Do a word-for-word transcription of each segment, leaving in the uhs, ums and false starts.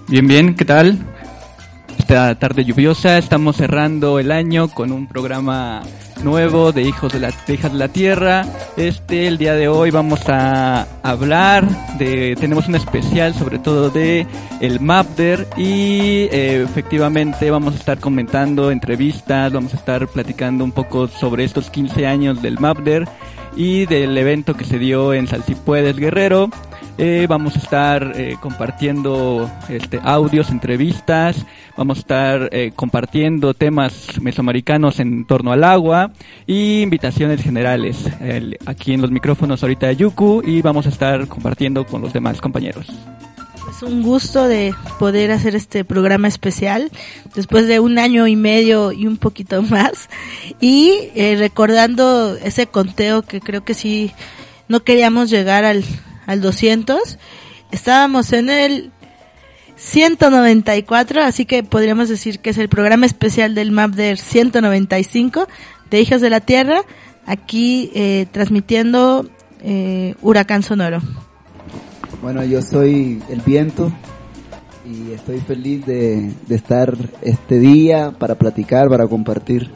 Bien, bien, ¿qué tal? Esta tarde lluviosa, estamos cerrando el año con un programa nuevo de Hijos de la, de Hijas de la Tierra. Este, el día de hoy vamos a hablar de, tenemos un especial sobre todo de el Mapder y eh, efectivamente vamos a estar comentando entrevistas, vamos a estar platicando un poco sobre estos quince años del Mapder y del evento que se dio en Salsipuedes, Guerrero. Eh, vamos a estar eh, compartiendo este, audios, entrevistas, vamos a estar eh, compartiendo temas mesoamericanos en torno al agua y invitaciones generales. El, aquí en los micrófonos ahorita Yuku y vamos a estar compartiendo con los demás compañeros. Es un gusto de poder hacer este programa especial después de un año y medio y un poquito más y eh, recordando ese conteo que creo que sí no queríamos llegar al al doscientos, estábamos en el ciento noventa y cuatro, así que podríamos decir que es el programa especial del Mapder ciento noventa y cinco de Hijas de la Tierra, aquí eh, transmitiendo eh, Huracán Sonoro. Bueno, yo soy el Viento y estoy feliz de, de estar este día para platicar, para compartir.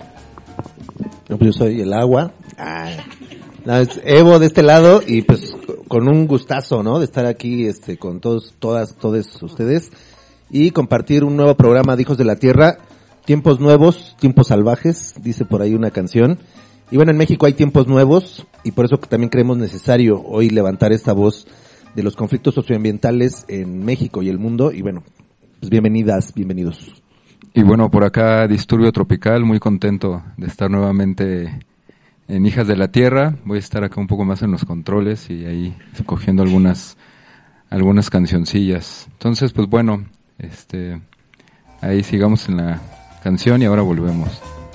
Yo soy el Agua. Ah. No, es Evo de este lado y pues con un gustazo, ¿no? De estar aquí este con todos, todas, todos ustedes y compartir un nuevo programa de Hijos de la Tierra, tiempos nuevos, tiempos salvajes, dice por ahí una canción. Y bueno, en México hay tiempos nuevos y por eso también creemos necesario hoy levantar esta voz de los conflictos socioambientales en México y el mundo. Y bueno, pues bienvenidas, bienvenidos. Y bueno, por acá Disturbio Tropical, muy contento de estar nuevamente en Hijas de la Tierra. Voy a estar acá un poco más en los controles y ahí escogiendo algunas algunas cancioncillas. Entonces, pues bueno, este ahí sigamos en la canción y ahora volvemos.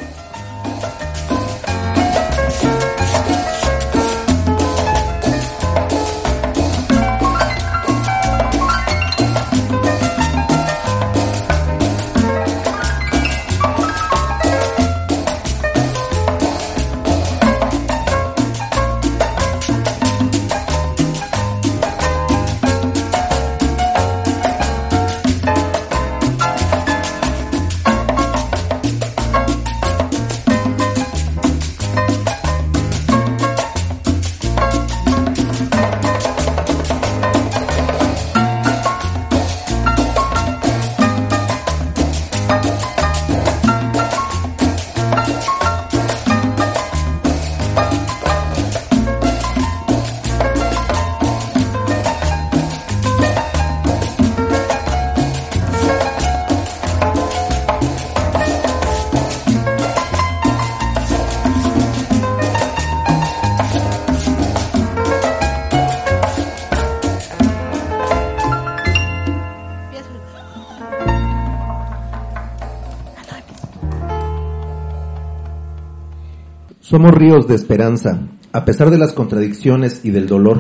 Somos ríos de esperanza, a pesar de las contradicciones y del dolor.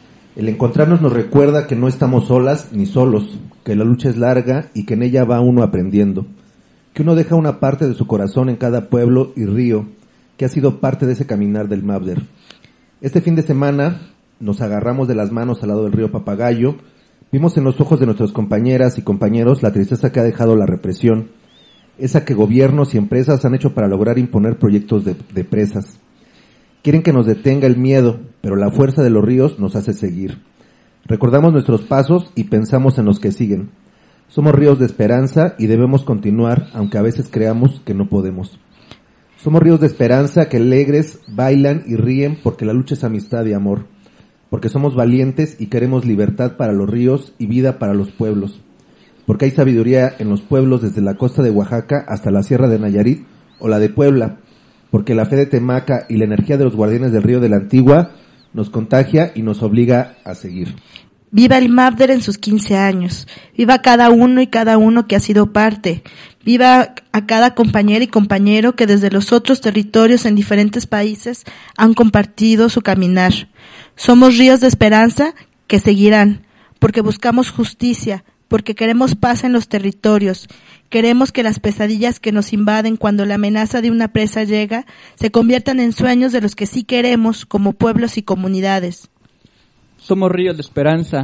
El encontrarnos nos recuerda que no estamos solas ni solos, que la lucha es larga y que en ella va uno aprendiendo, que uno deja una parte de su corazón en cada pueblo y río, que ha sido parte de ese caminar del Mapder. Este fin de semana nos agarramos de las manos al lado del río Papagayo, vimos en los ojos de nuestras compañeras y compañeros la tristeza que ha dejado la represión, esa que gobiernos y empresas han hecho para lograr imponer proyectos de, de presas. Quieren que nos detenga el miedo, pero la fuerza de los ríos nos hace seguir. Recordamos nuestros pasos y pensamos en los que siguen. Somos ríos de esperanza y debemos continuar, aunque a veces creamos que no podemos. Somos ríos de esperanza que alegres bailan y ríen porque la lucha es amistad y amor. Porque somos valientes y queremos libertad para los ríos y vida para los pueblos. Porque hay sabiduría en los pueblos desde la costa de Oaxaca hasta la sierra de Nayarit o la de Puebla, porque la fe de Temaca y la energía de los guardianes del río de la Antigua nos contagia y nos obliga a seguir. Viva el Mapder en sus quince años, viva cada uno y cada uno que ha sido parte, viva a cada compañera y compañero que desde los otros territorios en diferentes países han compartido su caminar. Somos ríos de esperanza que seguirán, porque buscamos justicia, porque queremos paz en los territorios, queremos que las pesadillas que nos invaden cuando la amenaza de una presa llega se conviertan en sueños de los que sí queremos como pueblos y comunidades. Somos ríos de esperanza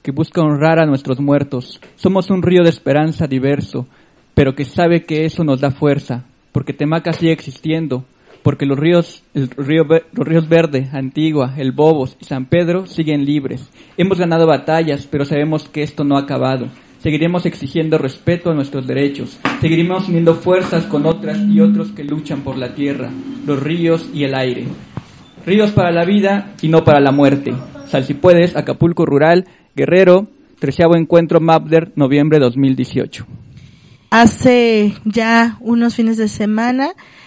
que busca honrar a nuestros muertos. Somos un río de esperanza diverso, pero que sabe que eso nos da fuerza, porque Temaca sigue existiendo, porque los ríos, el río, los ríos Verde, Antigua, El Bobos y San Pedro siguen libres. Hemos ganado batallas, pero sabemos que esto no ha acabado. Seguiremos exigiendo respeto a nuestros derechos. Seguiremos uniendo fuerzas con otras y otros que luchan por la tierra, los ríos y el aire. Ríos para la vida y no para la muerte. Sal si puedes, Acapulco Rural, Guerrero, treceavo encuentro Mapder, noviembre dos mil dieciocho. Hace ya unos fines de semana,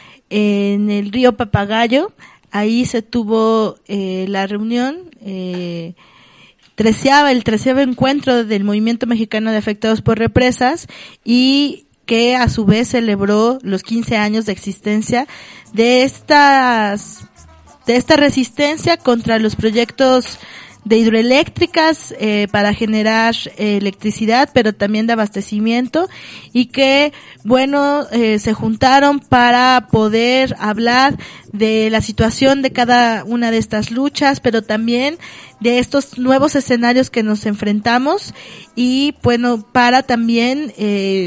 en el río Papagayo, ahí se tuvo eh, la reunión, eh, treceava, el treceavo encuentro del Movimiento Mexicano de Afectados por Represas, y que a su vez celebró los quince años de existencia de estas, de esta resistencia contra los proyectos de hidroeléctricas eh, para generar eh, electricidad, pero también de abastecimiento, y que, bueno, eh, se juntaron para poder hablar de la situación de cada una de estas luchas, pero también de estos nuevos escenarios que nos enfrentamos, y bueno, para también eh,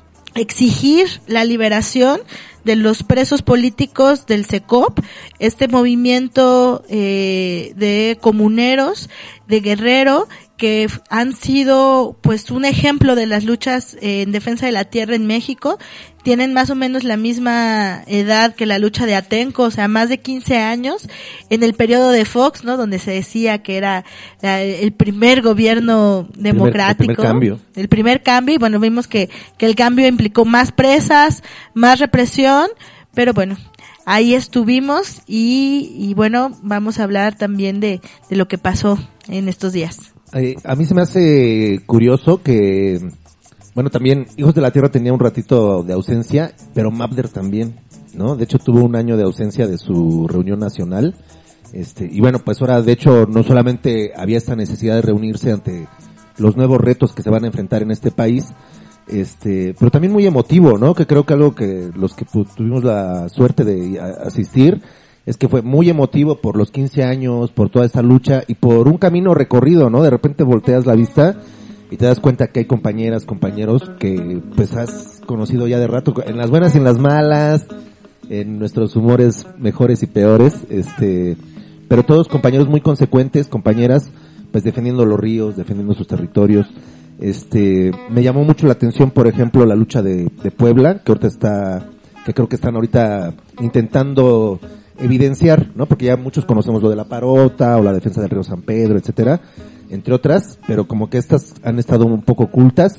exigir la liberación de los presos políticos del SECOP, este movimiento eh, de comuneros de Guerrero, que han sido pues un ejemplo de las luchas eh, en defensa de la tierra en México. Tienen más o menos la misma edad que la lucha de Atenco, o sea, más de quince años, en el periodo de Fox, ¿no? Donde se decía que era eh, el primer gobierno democrático. El primer, el primer cambio. El primer cambio, y bueno, vimos que, que el cambio implicó más presas, más represión, pero bueno, ahí estuvimos, y, y bueno, vamos a hablar también de, de lo que pasó en estos días. Eh, a mí se me hace curioso que, bueno, también Hijos de la Tierra tenía un ratito de ausencia, pero Mapder también, ¿no? De hecho tuvo un año de ausencia de su reunión nacional, este, y bueno, pues ahora de hecho no solamente había esta necesidad de reunirse ante los nuevos retos que se van a enfrentar en este país, este, pero también muy emotivo, ¿no? Que creo que algo que los que tuvimos la suerte de asistir es que fue muy emotivo por los quince años, por toda esta lucha y por un camino recorrido, ¿no? De repente volteas la vista y te das cuenta que hay compañeras, compañeros que pues has conocido ya de rato, en las buenas y en las malas, en nuestros humores mejores y peores, este, pero todos compañeros muy consecuentes, compañeras, pues defendiendo los ríos, defendiendo sus territorios. Este, me llamó mucho la atención, por ejemplo, la lucha de, de Puebla, que ahorita está, que creo que están ahorita intentando evidenciar, ¿no? Porque ya muchos conocemos lo de la Parota o la defensa del río San Pedro, etcétera, entre otras, pero como que estas han estado un poco ocultas,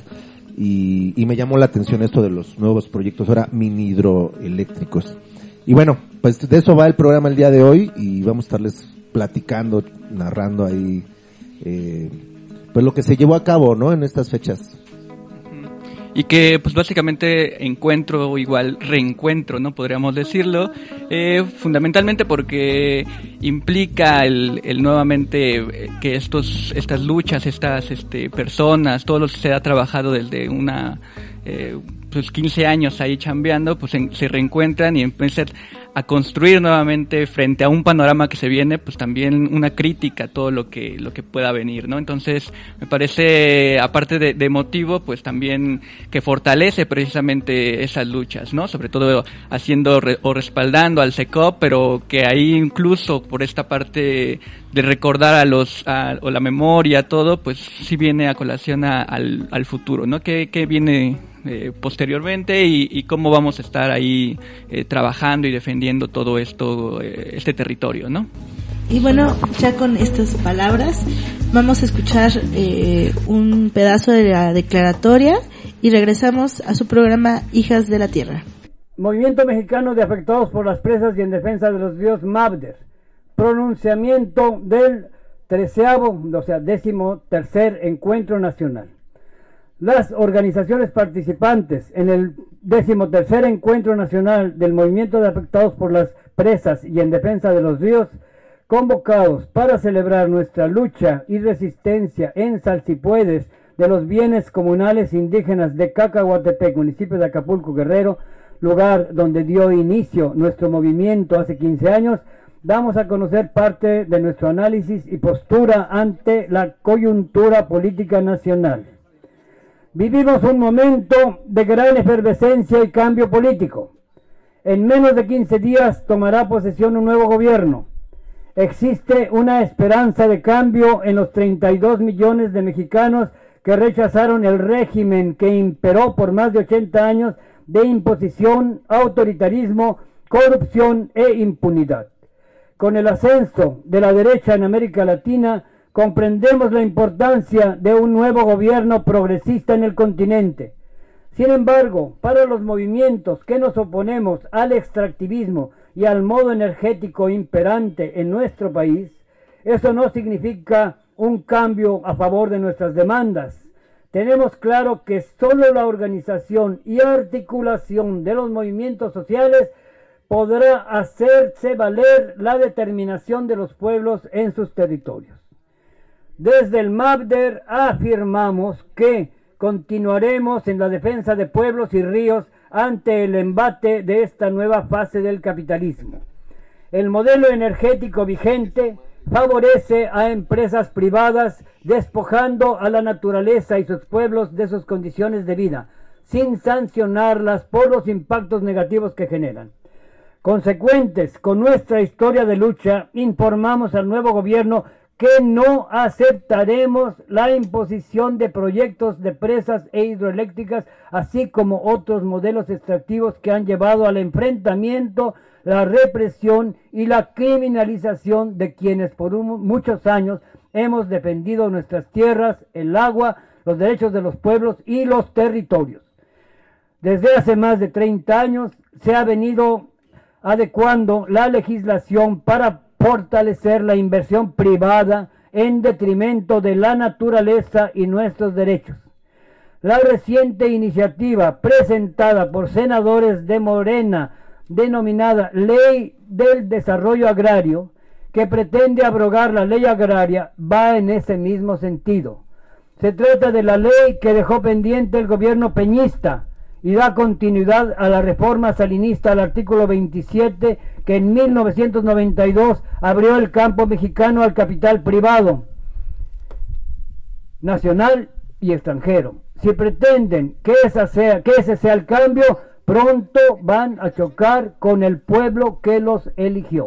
y, y me llamó la atención esto de los nuevos proyectos ahora mini hidroeléctricos. Y bueno, pues de eso va el programa el día de hoy, y vamos a estarles platicando, narrando ahí, eh, pues lo que se llevó a cabo, ¿no? En estas fechas. Y que pues básicamente encuentro o igual reencuentro, ¿no? Podríamos decirlo, eh, fundamentalmente porque implica el, el nuevamente que estos, estas luchas, estas, este, personas, todo lo que se ha trabajado desde una, eh, pues quince años ahí chambeando, pues en, se reencuentran y empiezan a construir nuevamente frente a un panorama que se viene, pues también una crítica a todo lo que lo que pueda venir, ¿no? Entonces, me parece, aparte de, de emotivo, pues también que fortalece precisamente esas luchas, ¿no? Sobre todo haciendo re, o respaldando al SECOP, pero que ahí incluso por esta parte de recordar a los, a, o la memoria, todo, pues sí viene a colación a, al, al futuro, ¿no? ¿Qué, qué viene Eh, posteriormente y, y cómo vamos a estar ahí eh, trabajando y defendiendo todo esto, eh, este territorio, ¿no? Y bueno, ya con estas palabras vamos a escuchar eh, un pedazo de la declaratoria y regresamos a su programa Hijas de la Tierra. Movimiento Mexicano de Afectados por las Presas y en Defensa de los Ríos Mapder. Pronunciamiento del treceavo, o sea, décimo tercer Encuentro Nacional. Las organizaciones participantes en el decimotercer Encuentro Nacional del Movimiento de Afectados por las Presas y en Defensa de los Ríos, convocados para celebrar nuestra lucha y resistencia en Salsipuedes de los bienes comunales indígenas de Cacahuatepec, municipio de Acapulco, Guerrero, lugar donde dio inicio nuestro movimiento hace quince años, damos a conocer parte de nuestro análisis y postura ante la coyuntura política nacional. Vivimos un momento de gran efervescencia y cambio político. En menos de quince días tomará posesión un nuevo gobierno. Existe una esperanza de cambio en los treinta y dos millones de mexicanos que rechazaron el régimen que imperó por más de ochenta años de imposición, autoritarismo, corrupción e impunidad. Con el ascenso de la derecha en América Latina, comprendemos la importancia de un nuevo gobierno progresista en el continente. Sin embargo, para los movimientos que nos oponemos al extractivismo y al modo energético imperante en nuestro país, eso no significa un cambio a favor de nuestras demandas. Tenemos claro que solo la organización y articulación de los movimientos sociales podrá hacerse valer la determinación de los pueblos en sus territorios. Desde el MAPDER afirmamos que continuaremos en la defensa de pueblos y ríos ante el embate de esta nueva fase del capitalismo. El modelo energético vigente favorece a empresas privadas despojando a la naturaleza y sus pueblos de sus condiciones de vida, sin sancionarlas por los impactos negativos que generan. Consecuentes con nuestra historia de lucha, informamos al nuevo gobierno que no aceptaremos la imposición de proyectos de presas e hidroeléctricas, así como otros modelos extractivos que han llevado al enfrentamiento, la represión y la criminalización de quienes por un, muchos años hemos defendido nuestras tierras, el agua, los derechos de los pueblos y los territorios. Desde hace más de treinta años se ha venido adecuando la legislación para fortalecer la inversión privada en detrimento de la naturaleza y nuestros derechos. La reciente iniciativa presentada por senadores de Morena, denominada Ley del Desarrollo Agrario, que pretende abrogar la ley agraria, va en ese mismo sentido. Se trata de la ley que dejó pendiente el gobierno peñista y da continuidad a la reforma salinista al artículo veintisiete, que en mil novecientos noventa y dos abrió el campo mexicano al capital privado, nacional y extranjero. Si pretenden que, esa sea, que ese sea el cambio, pronto van a chocar con el pueblo que los eligió.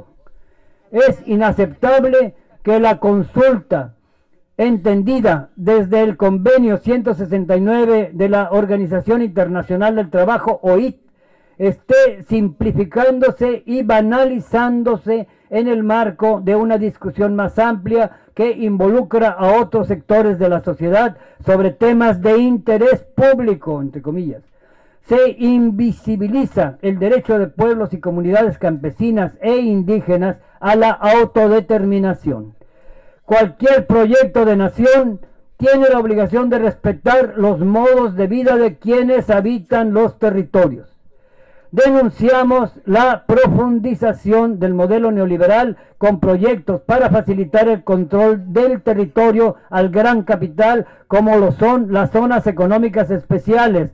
Es inaceptable que la consulta entendida desde el convenio ciento sesenta y nueve de la Organización Internacional del Trabajo, O I T, esté simplificándose y banalizándose en el marco de una discusión más amplia que involucra a otros sectores de la sociedad sobre temas de interés público, entre comillas. Se invisibiliza el derecho de pueblos y comunidades campesinas e indígenas a la autodeterminación. Cualquier proyecto de nación tiene la obligación de respetar los modos de vida de quienes habitan los territorios. Denunciamos la profundización del modelo neoliberal con proyectos para facilitar el control del territorio al gran capital, como lo son las zonas económicas especiales,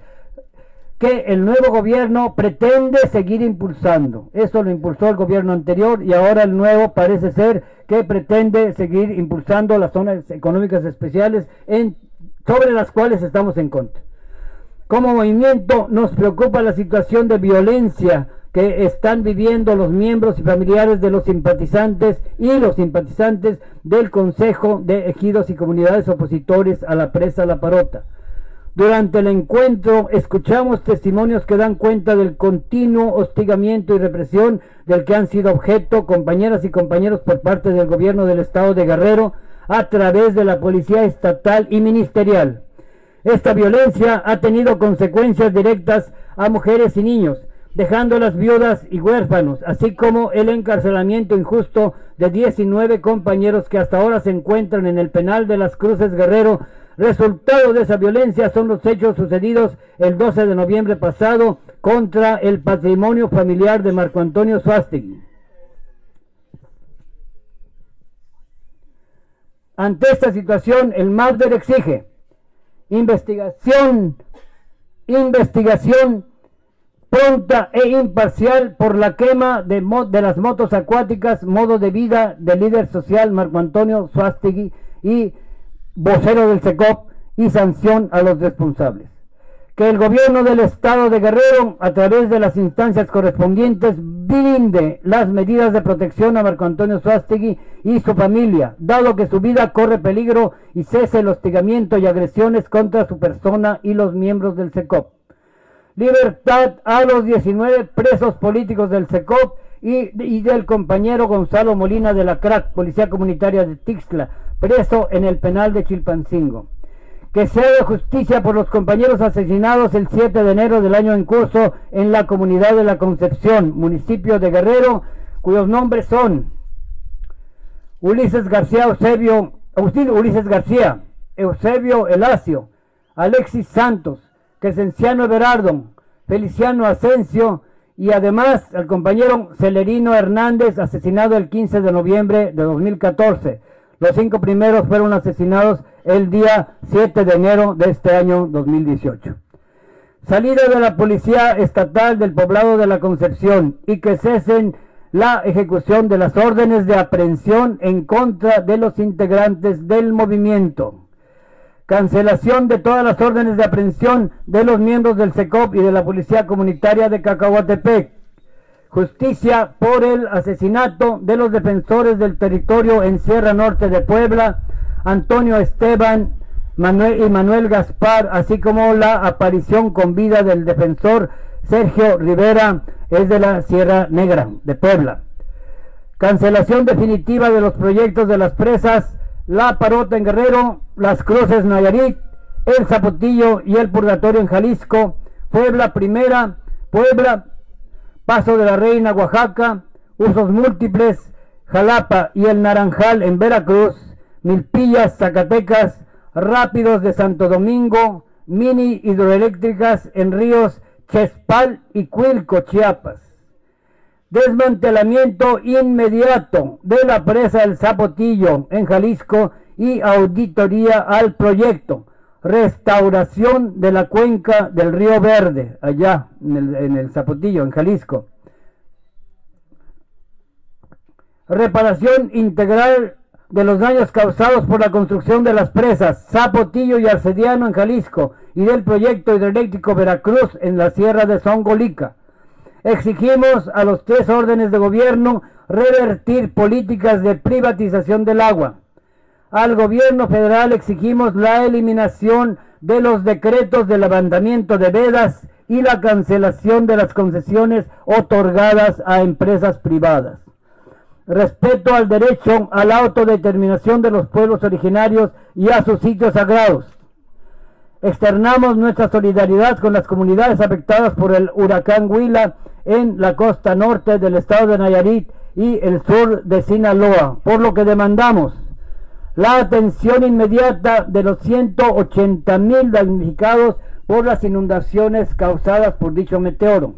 que el nuevo gobierno pretende seguir impulsando. Eso lo impulsó el gobierno anterior y ahora el nuevo parece ser que pretende seguir impulsando las zonas económicas especiales en, sobre las cuales estamos en contra. Como movimiento nos preocupa la situación de violencia que están viviendo los miembros y familiares de los simpatizantes y los simpatizantes del Consejo de Ejidos y Comunidades Opositores a la presa La Parota. Durante el encuentro escuchamos testimonios que dan cuenta del continuo hostigamiento y represión del que han sido objeto compañeras y compañeros por parte del gobierno del estado de Guerrero a través de la policía estatal y ministerial. Esta violencia ha tenido consecuencias directas a mujeres y niños, dejándolas viudas y huérfanos, así como el encarcelamiento injusto de diecinueve compañeros que hasta ahora se encuentran en el penal de Las Cruces Guerrero. Resultado de esa violencia son los hechos sucedidos el doce de noviembre pasado contra el patrimonio familiar de Marco Antonio Suástegui. Ante esta situación, el MAPDER exige investigación, investigación pronta e imparcial por la quema de, mo de las motos acuáticas, modo de vida del líder social Marco Antonio Suástegui y vocero del SECOP, y sanción a los responsables. Que el gobierno del estado de Guerrero, a través de las instancias correspondientes, brinde las medidas de protección a Marco Antonio Suástegui y su familia, dado que su vida corre peligro, y cese el hostigamiento y agresiones contra su persona y los miembros del SECOP. Libertad a los diecinueve presos políticos del SECOP y, y del compañero Gonzalo Molina de la CRAC, Policía Comunitaria de Tixla, preso en el penal de Chilpancingo. Que se haga justicia por los compañeros asesinados el siete de enero del año en curso en la comunidad de La Concepción, municipio de Guerrero, cuyos nombres son Ulises García Eusebio, Agustín Ulises García, Eusebio Elacio, Alexis Santos, Crescenciano Everardo, Feliciano Asensio, y además el compañero Celerino Hernández, asesinado el quince de noviembre de dos mil catorce. Los cinco primeros fueron asesinados el día siete de enero de este año dos mil dieciocho. Salida de la Policía Estatal del Poblado de La Concepción, y que cesen la ejecución de las órdenes de aprehensión en contra de los integrantes del movimiento. Cancelación de todas las órdenes de aprehensión de los miembros del SECOP y de la Policía Comunitaria de Cacahuatepec. Justicia por el asesinato de los defensores del territorio en Sierra Norte de Puebla, Antonio Esteban Manuel y Manuel Gaspar, así como la aparición con vida del defensor Sergio Rivera, es de la Sierra Negra de Puebla. Cancelación definitiva de los proyectos de las presas La Parota en Guerrero, Las Cruces Nayarit, El Zapotillo y El Purgatorio en Jalisco, Puebla Primera, Puebla, Paso de la Reina, Oaxaca, Usos Múltiples, Jalapa y El Naranjal en Veracruz, Milpillas, Zacatecas, Rápidos de Santo Domingo, mini hidroeléctricas en ríos Chespal y Cuilco, Chiapas. Desmantelamiento inmediato de la presa El Zapotillo en Jalisco y auditoría al proyecto. Restauración de la cuenca del Río Verde, allá en el, en el Zapotillo, en Jalisco. Reparación integral de los daños causados por la construcción de las presas Zapotillo y Arcediano en Jalisco y del proyecto hidroeléctrico Veracruz en la Sierra de Zongolica. Exigimos a los tres órdenes de gobierno revertir políticas de privatización del agua. Al gobierno federal exigimos la eliminación de los decretos del levantamiento de vedas y la cancelación de las concesiones otorgadas a empresas privadas. Respeto al derecho a la autodeterminación de los pueblos originarios y a sus sitios sagrados. Externamos nuestra solidaridad con las comunidades afectadas por el huracán Huila en la costa norte del estado de Nayarit y el sur de Sinaloa, por lo que demandamos la atención inmediata de los ciento ochenta mil damnificados por las inundaciones causadas por dicho meteoro.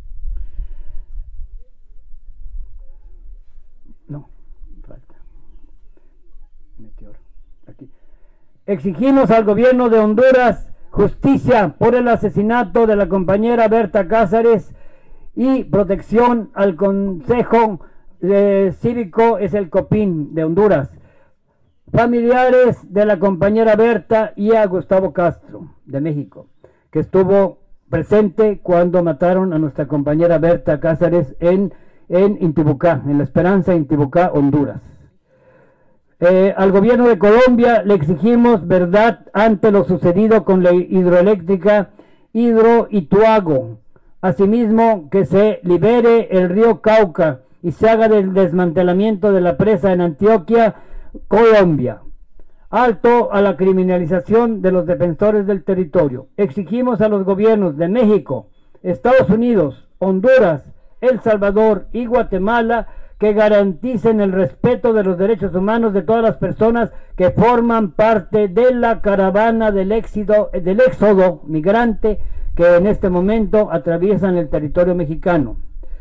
No, falta. Meteoro. Aquí. Exigimos al gobierno de Honduras justicia por el asesinato de la compañera Berta Cázares y protección al Consejo eh, Cívico es el COPIN de Honduras, familiares de la compañera Berta y a Gustavo Castro de México, que estuvo presente cuando mataron a nuestra compañera Berta Cázares en, en Intibucá, en La Esperanza, Intibucá, Honduras. Eh, al gobierno de Colombia le exigimos verdad ante lo sucedido con la hidroeléctrica Hidro Ituago. Asimismo, que se libere el río Cauca y se haga del desmantelamiento de la presa en Antioquia, Colombia. Alto a la criminalización de los defensores del territorio. Exigimos a los gobiernos de México, Estados Unidos, Honduras, El Salvador y Guatemala que garanticen el respeto de los derechos humanos de todas las personas que forman parte de la caravana del éxodo, del éxodo migrante que en este momento atraviesan el territorio mexicano.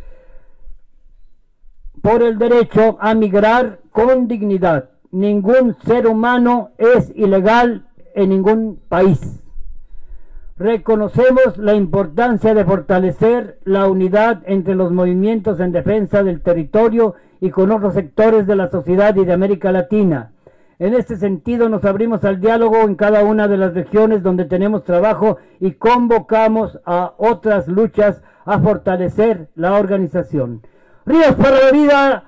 Por el derecho a migrar con dignidad. Ningún ser humano es ilegal en ningún país. Reconocemos la importancia de fortalecer la unidad entre los movimientos en defensa del territorio y con otros sectores de la sociedad y de América Latina. En este sentido, nos abrimos al diálogo en cada una de las regiones donde tenemos trabajo y convocamos a otras luchas a fortalecer la organización. Ríos para la vida.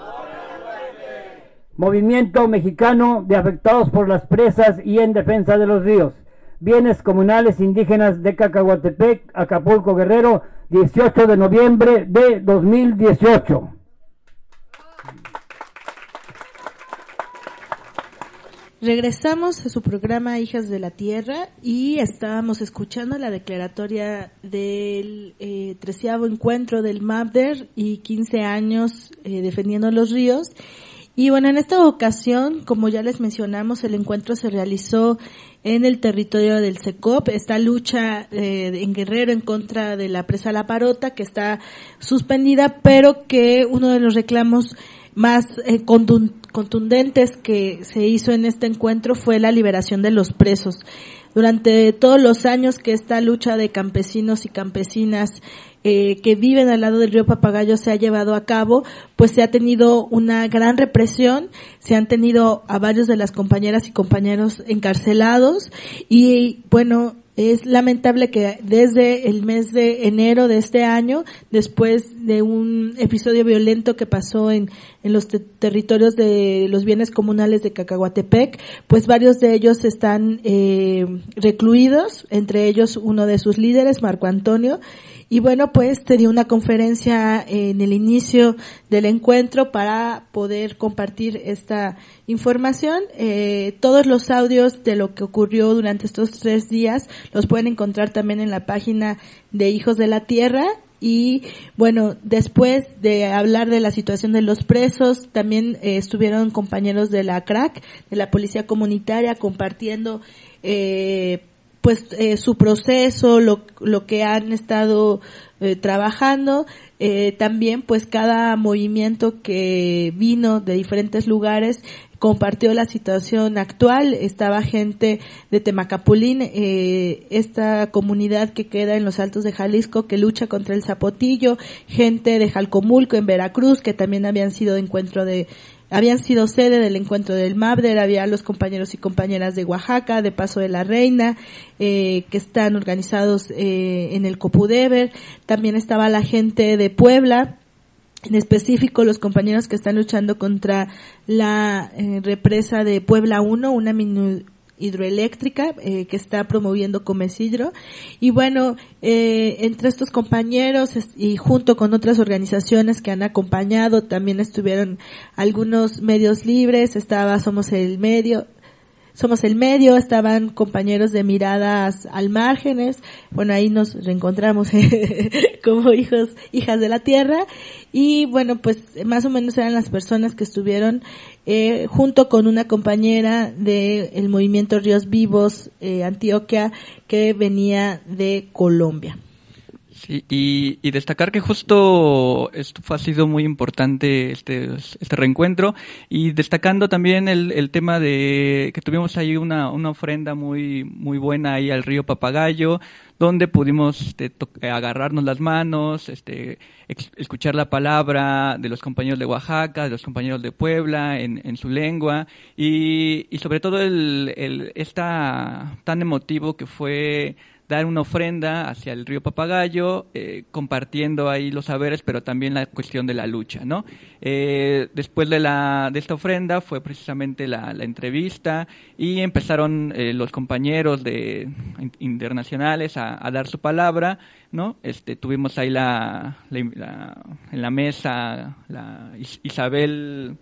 Movimiento Mexicano de Afectados por las Presas y en Defensa de los Ríos. Bienes Comunales Indígenas de Cacahuatepec, Acapulco, Guerrero, dieciocho de noviembre de dos mil dieciocho. Regresamos a su programa Hijas de la Tierra y estábamos escuchando la declaratoria del eh, treceavo encuentro del MABDER y quince años eh, defendiendo los ríos. Y bueno, en esta ocasión, como ya les mencionamos, el encuentro se realizó en el territorio del SECOP, esta lucha eh, en Guerrero en contra de la presa La Parota, que está suspendida, pero que uno de los reclamos más eh, contundentes que se hizo en este encuentro fue la liberación de los presos. Durante todos los años que esta lucha de campesinos y campesinas eh, que viven al lado del río Papagayo se ha llevado a cabo, pues se ha tenido una gran represión, se han tenido a varios de las compañeras y compañeros encarcelados y bueno, es lamentable que desde el mes de enero de este año, después de un episodio violento que pasó en, en los te- territorios de los bienes comunales de Cacahuatepec, pues varios de ellos están eh, recluidos, entre ellos uno de sus líderes, Marco Antonio. Y bueno, pues se dio una conferencia en el inicio del encuentro para poder compartir esta información. Eh, todos los audios de lo que ocurrió durante estos tres días los pueden encontrar también en la página de Hijos de la Tierra. Y bueno, después de hablar de la situación de los presos, también eh, estuvieron compañeros de la C R A C, de la Policía Comunitaria, compartiendo eh pues eh, su proceso, lo, lo que han estado eh, trabajando, eh, también pues cada movimiento que vino de diferentes lugares compartió la situación actual. Estaba gente de Temacapulín, eh, esta comunidad que queda en los Altos de Jalisco que lucha contra el zapotillo, gente de Jalcomulco en Veracruz que también habían sido de encuentro de habían sido sede del encuentro del MABDER, había los compañeros y compañeras de Oaxaca, de Paso de la Reina, eh, que están organizados eh, en el Copudeber, también estaba la gente de Puebla, en específico los compañeros que están luchando contra la eh, represa de Puebla uno, una mini hidroeléctrica eh, que está promoviendo Comesidro. Y bueno, eh, entre estos compañeros es, y junto con otras organizaciones que han acompañado, también estuvieron algunos medios libres, estaba Somos el Medio, Somos el Medio, estaban compañeros de Miradas al Márgenes, bueno, ahí nos reencontramos como hijos, hijas de la tierra, y bueno, pues más o menos eran las personas que estuvieron eh, junto con una compañera del movimiento Ríos Vivos eh, Antioquia, que venía de Colombia. Sí, y, y destacar que justo esto fue, ha sido muy importante este este reencuentro, y destacando también el, el tema de que tuvimos ahí una una ofrenda muy muy buena ahí al río Papagayo, donde pudimos este, to- agarrarnos las manos, este ex- escuchar la palabra de los compañeros de Oaxaca, de los compañeros de Puebla en, en su lengua, y, y sobre todo el, el esta tan emotivo que fue dar una ofrenda hacia el río Papagayo, eh, compartiendo ahí los saberes, pero también la cuestión de la lucha, ¿no? Eh, después de la de esta ofrenda fue precisamente la, la entrevista, y empezaron eh, los compañeros de in- internacionales a, a dar su palabra, ¿no? Este tuvimos ahí la, la, la en la mesa la Is- Isabel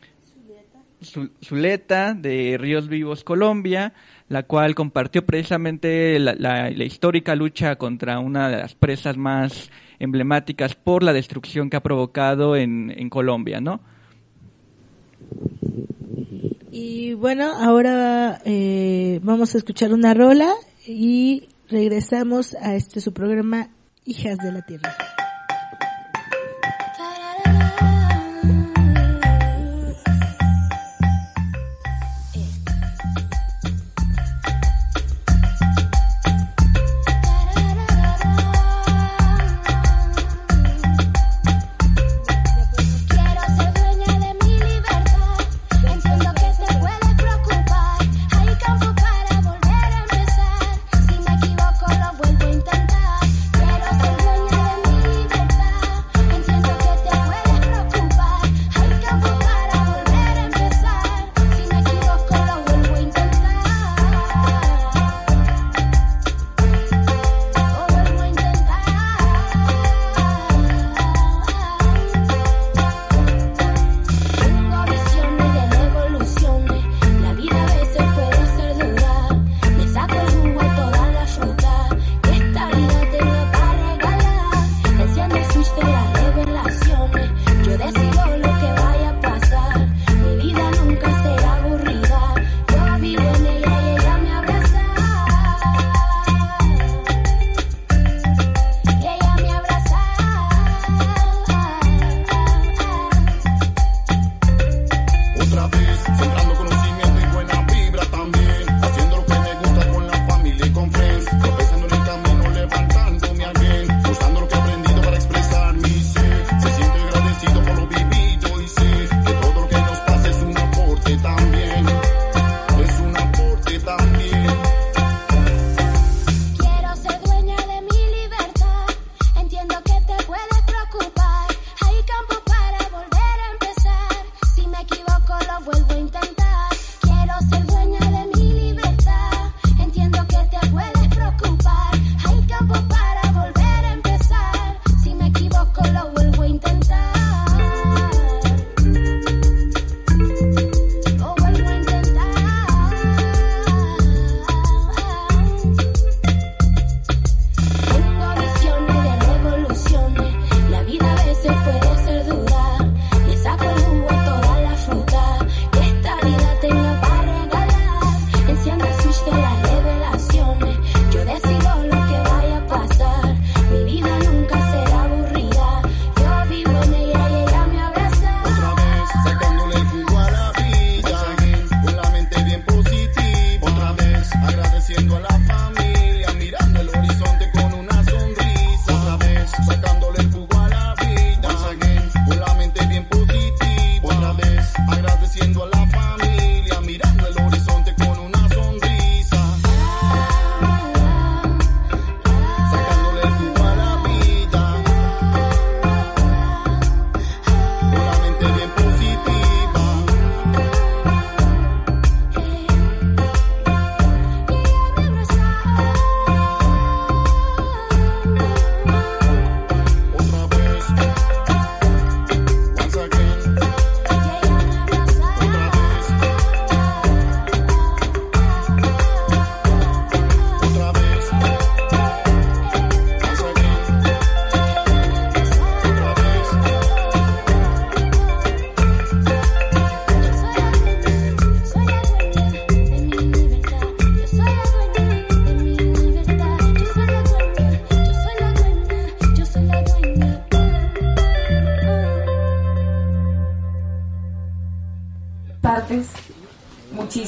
Zuleta de Ríos Vivos Colombia, la cual compartió precisamente la, la, la histórica lucha contra una de las presas más emblemáticas por la destrucción que ha provocado en, en Colombia, ¿no? Y bueno, ahora eh, vamos a escuchar una rola y regresamos a este su programa Hijas de la Tierra.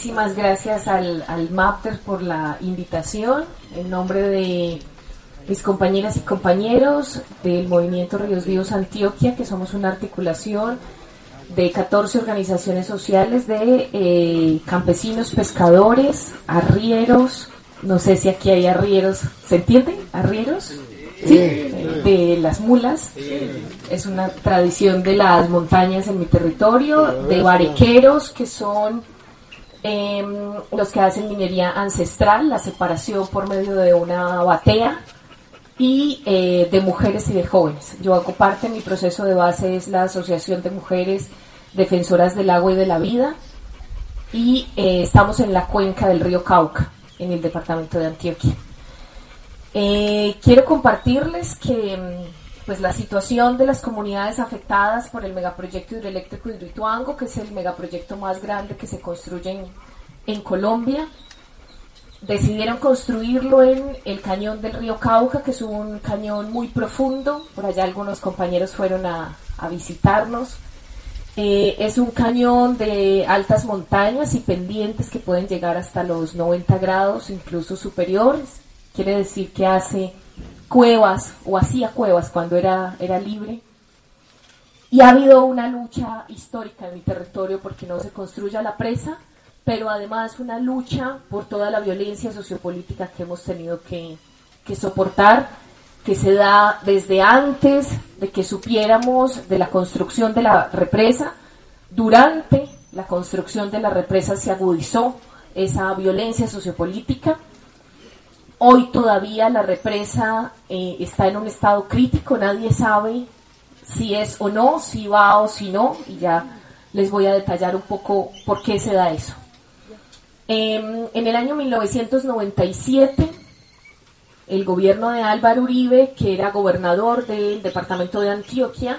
muchísimas gracias al, al MAPDER por la invitación. En nombre de mis compañeras y compañeros del Movimiento Ríos Vivos Antioquia, que somos una articulación de catorce organizaciones sociales de eh, campesinos, pescadores, arrieros, no sé si aquí hay arrieros, ¿se entiende? ¿Arrieros? Sí, de las mulas, es una tradición de las montañas en mi territorio, de barequeros, que son eh, los que hacen minería ancestral, la separación por medio de una batea, y eh, de mujeres y de jóvenes. Yo hago parte, mi proceso de base es la Asociación de Mujeres Defensoras del Agua y de la Vida, y eh, estamos en la cuenca del río Cauca, en el departamento de Antioquia. Eh, quiero compartirles que pues la situación de las comunidades afectadas por el megaproyecto hidroeléctrico Hidroituango, que es el megaproyecto más grande que se construye en, en Colombia. Decidieron construirlo en el cañón del río Cauca, que es un cañón muy profundo. Por allá algunos compañeros fueron a, a visitarnos. Eh, es un cañón de altas montañas y pendientes que pueden llegar hasta los noventa grados, incluso superiores. Quiere decir que hace cuevas, o hacía cuevas cuando era, era libre. Y ha habido una lucha histórica en mi territorio porque no se construya la presa, pero además una lucha por toda la violencia sociopolítica que hemos tenido que, que soportar, que se da desde antes de que supiéramos de la construcción de la represa. Durante la construcción de la represa se agudizó esa violencia sociopolítica. Hoy todavía la represa eh, está en un estado crítico, nadie sabe si es o no, si va o si no, y ya les voy a detallar un poco por qué se da eso. Eh, en el año mil novecientos noventa y siete, el gobierno de Álvaro Uribe, que era gobernador del departamento de Antioquia,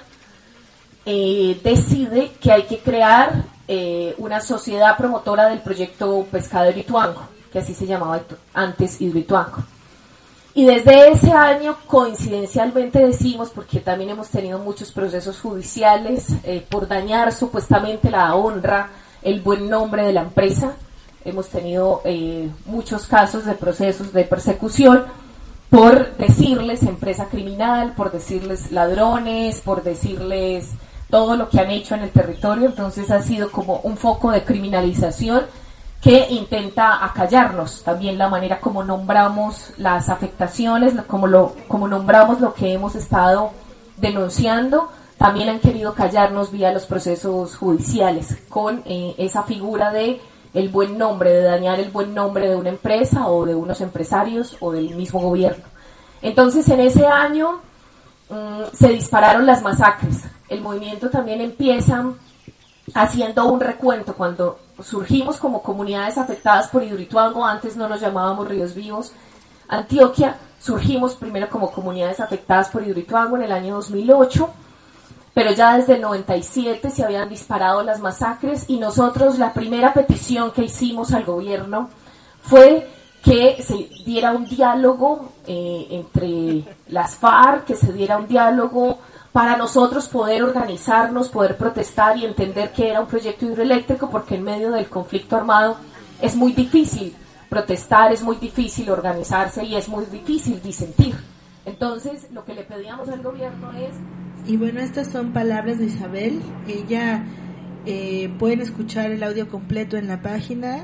eh, decide que hay que crear eh, una sociedad promotora del proyecto Pescadero Ituango, que así se llamaba antes Hidroituango. Y desde ese año, coincidencialmente decimos, porque también hemos tenido muchos procesos judiciales eh, por dañar supuestamente la honra, el buen nombre de la empresa, hemos tenido eh, muchos casos de procesos de persecución por decirles empresa criminal, por decirles ladrones, por decirles todo lo que han hecho en el territorio. Entonces ha sido como un foco de criminalización que intenta acallarnos. También la manera como nombramos las afectaciones, como, lo, como nombramos lo que hemos estado denunciando, también han querido callarnos vía los procesos judiciales, con eh, esa figura de el buen nombre, de dañar el buen nombre de una empresa o de unos empresarios o del mismo gobierno. Entonces en ese año mmm, se dispararon las masacres. El movimiento también empieza haciendo un recuento. Cuando surgimos como comunidades afectadas por Hidroituango, antes no nos llamábamos Ríos Vivos Antioquia, surgimos primero como comunidades afectadas por Hidroituango en el año dos mil ocho, pero ya desde el noventa y siete se habían disparado las masacres, y nosotros la primera petición que hicimos al gobierno fue que se diera un diálogo eh, entre las FARC, que se diera un diálogo para nosotros poder organizarnos, poder protestar y entender que era un proyecto hidroeléctrico, porque en medio del conflicto armado es muy difícil protestar, es muy difícil organizarse y es muy difícil disentir. Entonces, lo que le pedíamos al gobierno es... Y bueno, estas son palabras de Isabel. Ella, eh, pueden escuchar el audio completo en la página,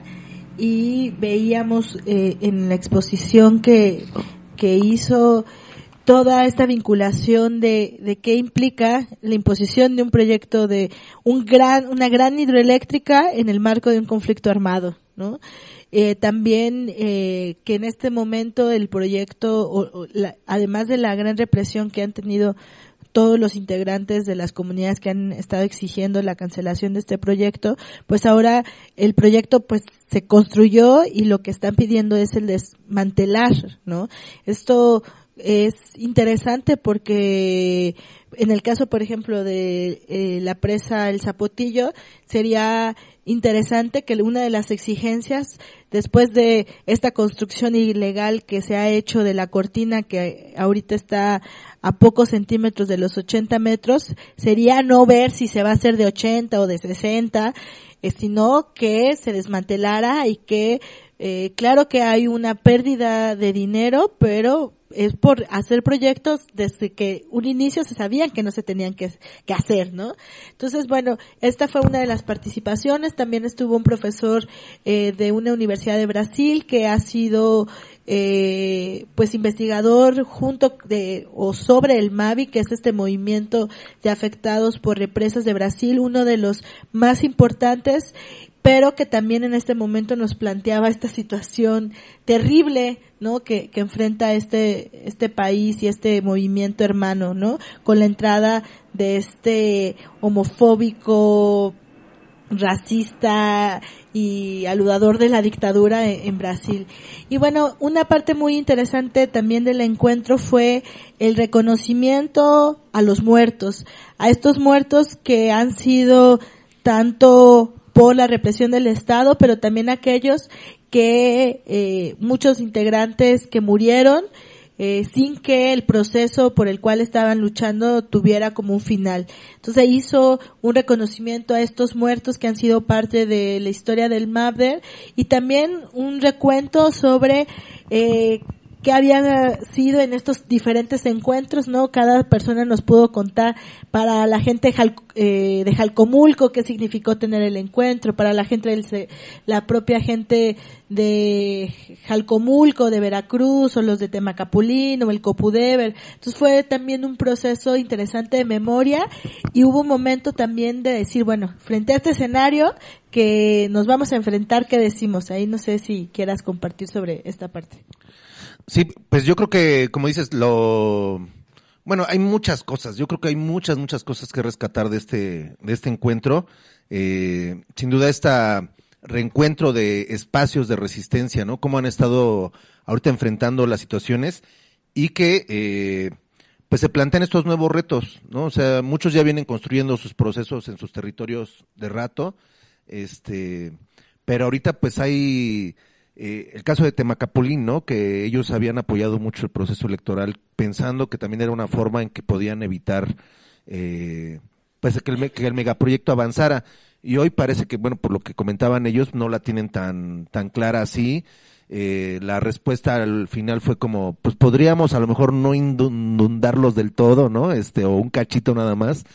y veíamos eh, en la exposición que, que hizo toda esta vinculación de, de qué implica la imposición de un proyecto de un gran, una gran hidroeléctrica en el marco de un conflicto armado, ¿no? Eh, también eh, que en este momento el proyecto, o, o la, además de la gran represión que han tenido todos los integrantes de las comunidades que han estado exigiendo la cancelación de este proyecto, pues ahora el proyecto pues se construyó y lo que están pidiendo es el desmantelar, ¿no? Esto es interesante porque en el caso, por ejemplo, de eh, la presa El Zapotillo, sería interesante que una de las exigencias, después de esta construcción ilegal que se ha hecho de la cortina, que ahorita está a pocos centímetros de los ochenta metros, sería no ver si se va a hacer de ochenta o de sesenta, eh, sino que se desmantelara y que, eh, claro que hay una pérdida de dinero, pero es por hacer proyectos desde que un inicio se sabían que no se tenían que, que hacer, ¿no? Entonces, bueno, esta fue una de las participaciones. También estuvo un profesor eh, de una universidad de Brasil que ha sido eh, pues investigador junto de o sobre el MAVI, que es este movimiento de afectados por represas de Brasil, uno de los más importantes, pero que también en este momento nos planteaba esta situación terrible, ¿no? Que, que enfrenta este, este país y este movimiento hermano, ¿no? Con la entrada de este homofóbico, racista y aludador de la dictadura en, en Brasil. Y bueno, una parte muy interesante también del encuentro fue el reconocimiento a los muertos, a estos muertos que han sido tanto por la represión del Estado, pero también aquellos que, eh, muchos integrantes que murieron, eh, sin que el proceso por el cual estaban luchando tuviera como un final. Entonces hizo un reconocimiento a estos muertos que han sido parte de la historia del MAPDER y también un recuento sobre, eh, que habían sido en estos diferentes encuentros, ¿no? Cada persona nos pudo contar para la gente de, Jal, eh, de Jalcomulco qué significó tener el encuentro, para la gente del, la propia gente de Jalcomulco, de Veracruz, o los de Temacapulín, o el Copudeber. Entonces fue también un proceso interesante de memoria, y hubo un momento también de decir, bueno, frente a este escenario que nos vamos a enfrentar, ¿qué decimos? Ahí no sé si quieras compartir sobre esta parte. Sí, pues yo creo que, como dices, lo, bueno, hay muchas cosas, yo creo que hay muchas, muchas cosas que rescatar de este, de este encuentro. Eh, sin duda esta reencuentro de espacios de resistencia, ¿no? Cómo han estado ahorita enfrentando las situaciones y que, eh, pues se plantean estos nuevos retos, ¿no? O sea, muchos ya vienen construyendo sus procesos en sus territorios de rato, este, pero ahorita pues hay, Eh, el caso de Temacapulín, ¿no? Que ellos habían apoyado mucho el proceso electoral pensando que también era una forma en que podían evitar eh, pues que el, que el megaproyecto avanzara, y hoy parece que, bueno, por lo que comentaban ellos, no la tienen tan tan clara así. Eh, la respuesta al final fue como, pues podríamos a lo mejor no inundarlos del todo, ¿no? Este, o un cachito nada más.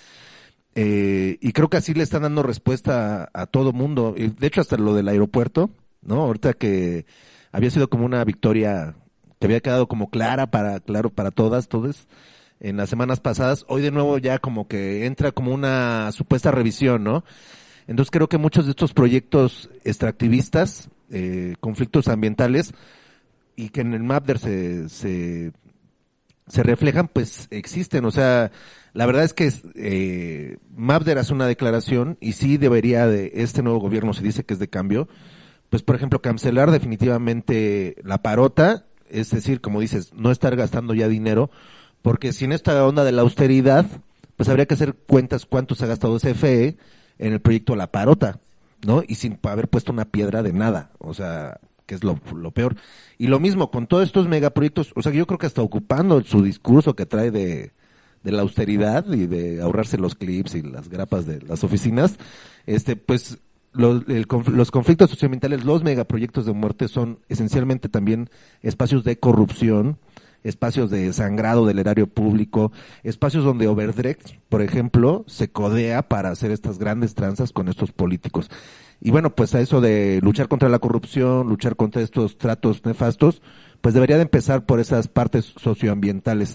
Eh, y creo que así le están dando respuesta a, a todo mundo, y de hecho hasta lo del aeropuerto, ¿no? Ahorita que había sido como una victoria que había quedado como clara para, claro, para todas, todos, en las semanas pasadas, hoy de nuevo ya como que entra como una supuesta revisión, ¿no? Entonces creo que muchos de estos proyectos extractivistas, eh, conflictos ambientales, y que en el MAPDER se, se, se reflejan, pues existen, o sea, la verdad es que eh, MAPDER hace una declaración, y sí debería de, este nuevo gobierno se dice que es de cambio, pues por ejemplo cancelar definitivamente la parota, es decir, como dices, no estar gastando ya dinero, porque sin esta onda de la austeridad, pues habría que hacer cuentas cuánto se ha gastado C F E en el proyecto La Parota, ¿no? Y sin haber puesto una piedra de nada, o sea, que es lo, lo peor. Y lo mismo con todos estos megaproyectos, o sea, yo creo que hasta ocupando su discurso que trae de, de la austeridad y de ahorrarse los clips y las grapas de las oficinas, este, pues Los, el, los conflictos socioambientales, los megaproyectos de muerte son esencialmente también espacios de corrupción, espacios de sangrado del erario público, espacios donde Overdrecht, por ejemplo, se codea para hacer estas grandes tranzas con estos políticos. Y bueno, pues a eso de luchar contra la corrupción, luchar contra estos tratos nefastos, pues debería de empezar por esas partes socioambientales.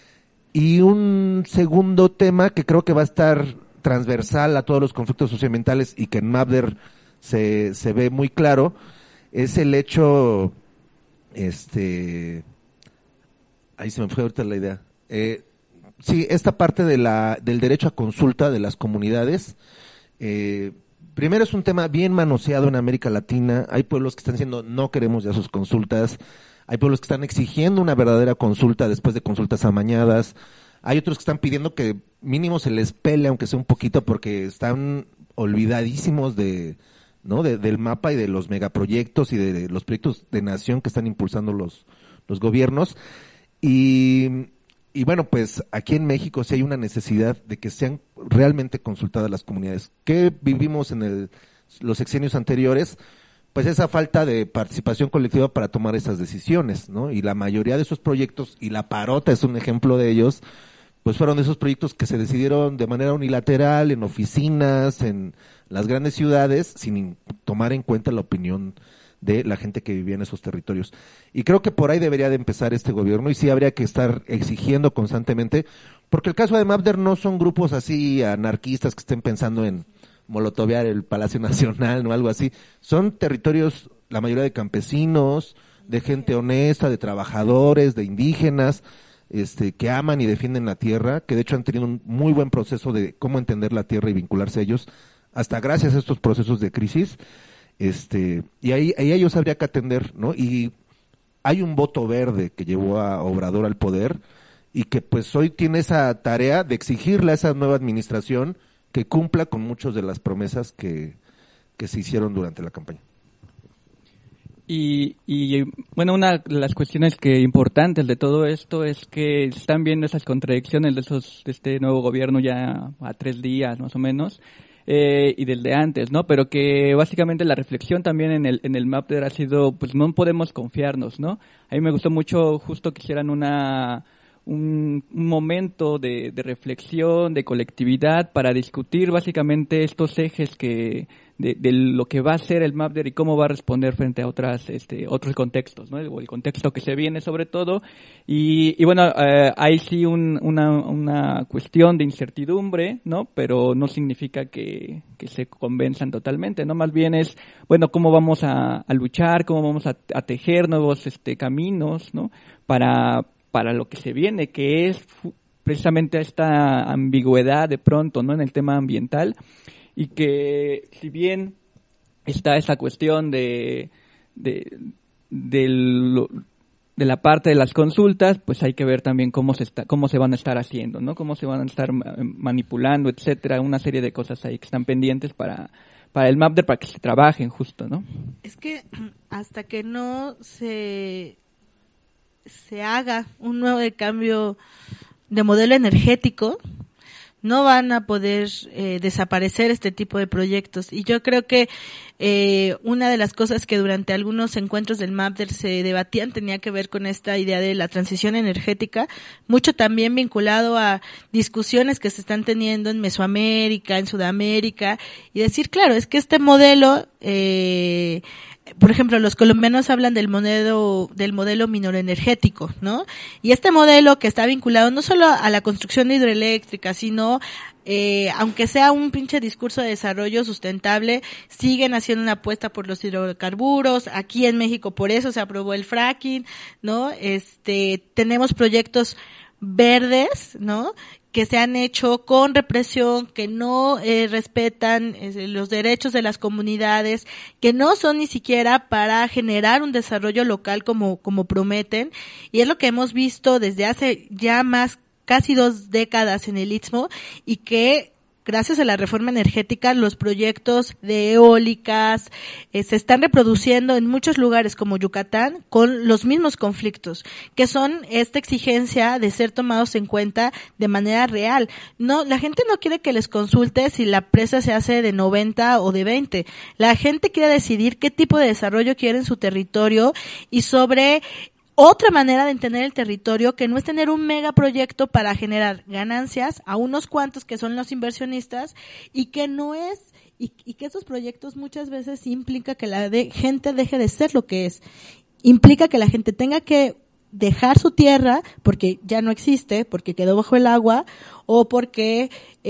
Y un segundo tema que creo que va a estar transversal a todos los conflictos socioambientales y que en MAPDER se, se ve muy claro, es el hecho, este, ahí se me fue ahorita la idea, eh, sí, esta parte de la, del derecho a consulta de las comunidades. eh, primero es un tema bien manoseado en América Latina, hay pueblos que están diciendo no queremos ya sus consultas, hay pueblos que están exigiendo una verdadera consulta después de consultas amañadas. Hay otros que están pidiendo que mínimo se les pele, aunque sea un poquito, porque están olvidadísimos de, ¿no? De, del mapa y de los megaproyectos y de, de los proyectos de nación que están impulsando los, los gobiernos. Y, y bueno, pues aquí en México sí hay una necesidad de que sean realmente consultadas las comunidades. ¿Qué vivimos en el los sexenios anteriores, pues esa falta de participación colectiva para tomar esas decisiones, ¿no? Y la mayoría de esos proyectos, y la Parota es un ejemplo de ellos, pues fueron de esos proyectos que se decidieron de manera unilateral en oficinas, en las grandes ciudades, sin tomar en cuenta la opinión de la gente que vivía en esos territorios. Y creo que por ahí debería de empezar este gobierno, y sí habría que estar exigiendo constantemente, porque el caso de Mapder no son grupos así anarquistas que estén pensando en molotovear el Palacio Nacional o algo así. Son territorios, la mayoría de campesinos, de gente honesta, de trabajadores, de indígenas, este, que aman y defienden la tierra, que de hecho han tenido un muy buen proceso de cómo entender la tierra y vincularse a ellos, hasta gracias a estos procesos de crisis, este, y ahí, ahí ellos habría que atender, ¿no? Y hay un voto verde que llevó a Obrador al poder, y que pues hoy tiene esa tarea de exigirle a esa nueva administración que cumpla con muchas de las promesas que, que se hicieron durante la campaña. Y, y bueno, una de las cuestiones que importantes de todo esto es que están viendo esas contradicciones de esos de este nuevo gobierno ya a tres días más o menos, eh, y desde antes, ¿no? Pero que básicamente la reflexión también en el en el Mapder ha sido, pues no podemos confiarnos, ¿no? A mí me gustó mucho justo que hicieran una un, un momento de, de reflexión, de colectividad para discutir básicamente estos ejes que De, de lo que va a ser el Mapder y cómo va a responder frente a otras este otros contextos, ¿no? El, el contexto que se viene sobre todo, y, y bueno, eh, hay sí un, una, una cuestión de incertidumbre, ¿no? Pero no significa que, que se convenzan totalmente, ¿no? Más bien es, bueno, cómo vamos a, a luchar, cómo vamos a, a tejer nuevos este caminos, ¿no? Para, para lo que se viene, que es precisamente esta ambigüedad de pronto, ¿no? En el tema ambiental. Y que si bien está esa cuestión de de, de, lo, de la parte de las consultas, pues hay que ver también cómo se está, cómo se van a estar haciendo, ¿no? Cómo se van a estar manipulando, etcétera, una serie de cosas ahí que están pendientes para para el Mapder, para que se trabajen justo, ¿no? Es que hasta que no se se haga un nuevo cambio de modelo energético, no van a poder eh, desaparecer este tipo de proyectos. Y yo creo que eh, una de las cosas que durante algunos encuentros del Mapder se debatían tenía que ver con esta idea de la transición energética, mucho también vinculado a discusiones que se están teniendo en Mesoamérica, en Sudamérica, y decir, claro, es que este modelo, eh, por ejemplo, los colombianos hablan del modelo del modelo minero-energético, ¿no? Y este modelo que está vinculado no solo a la construcción de hidroeléctricas, sino, eh, aunque sea un pinche discurso de desarrollo sustentable, siguen haciendo una apuesta por los hidrocarburos. Aquí en México por eso se aprobó el fracking, ¿no? Este, tenemos proyectos verdes, ¿no? Que se han hecho con represión, que no eh, respetan eh, los derechos de las comunidades, que no son ni siquiera para generar un desarrollo local como como prometen, y es lo que hemos visto desde hace ya más casi dos décadas en el Istmo, y que gracias a la reforma energética, los proyectos de eólicas eh, se están reproduciendo en muchos lugares como Yucatán con los mismos conflictos, que son esta exigencia de ser tomados en cuenta de manera real. No, la gente no quiere que les consulte si la presa se hace de noventa o de veinte. La gente quiere decidir qué tipo de desarrollo quiere en su territorio, y sobre otra manera de entender el territorio, que no es tener un megaproyecto para generar ganancias a unos cuantos que son los inversionistas, y que no es, y, y que esos proyectos muchas veces implica que la de, gente deje de ser lo que es. Implica que la gente tenga que dejar su tierra porque ya no existe, porque quedó bajo el agua, o porque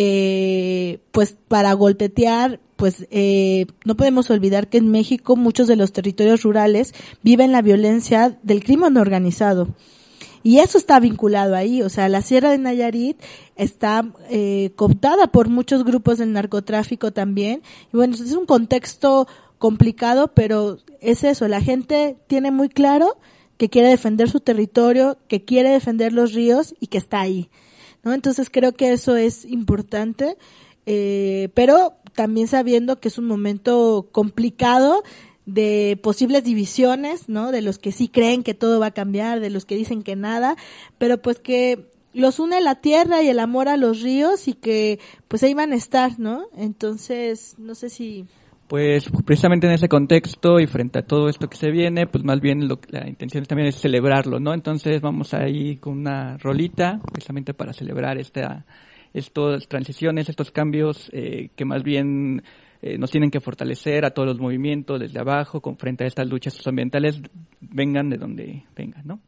eh, pues para golpetear, pues eh, no podemos olvidar que en México muchos de los territorios rurales viven la violencia del crimen organizado, y eso está vinculado ahí. O sea, la Sierra de Nayarit está eh, cooptada por muchos grupos del narcotráfico también, y bueno, es un contexto complicado, pero es eso, la gente tiene muy claro que quiere defender su territorio, que quiere defender los ríos y que está ahí, ¿no? Entonces creo que eso es importante, eh, pero también sabiendo que es un momento complicado de posibles divisiones, ¿no? De los que sí creen que todo va a cambiar, de los que dicen que nada, pero pues que los une la tierra y el amor a los ríos, y que pues ahí van a estar, ¿no? Entonces, no sé si... pues precisamente en ese contexto y frente a todo esto que se viene, pues más bien lo, la intención también es celebrarlo, ¿no? Entonces vamos ahí con una rolita precisamente para celebrar esta, estas transiciones, estos cambios eh, que más bien eh, nos tienen que fortalecer a todos los movimientos desde abajo, con frente a estas luchas socioambientales, vengan de donde vengan, ¿no?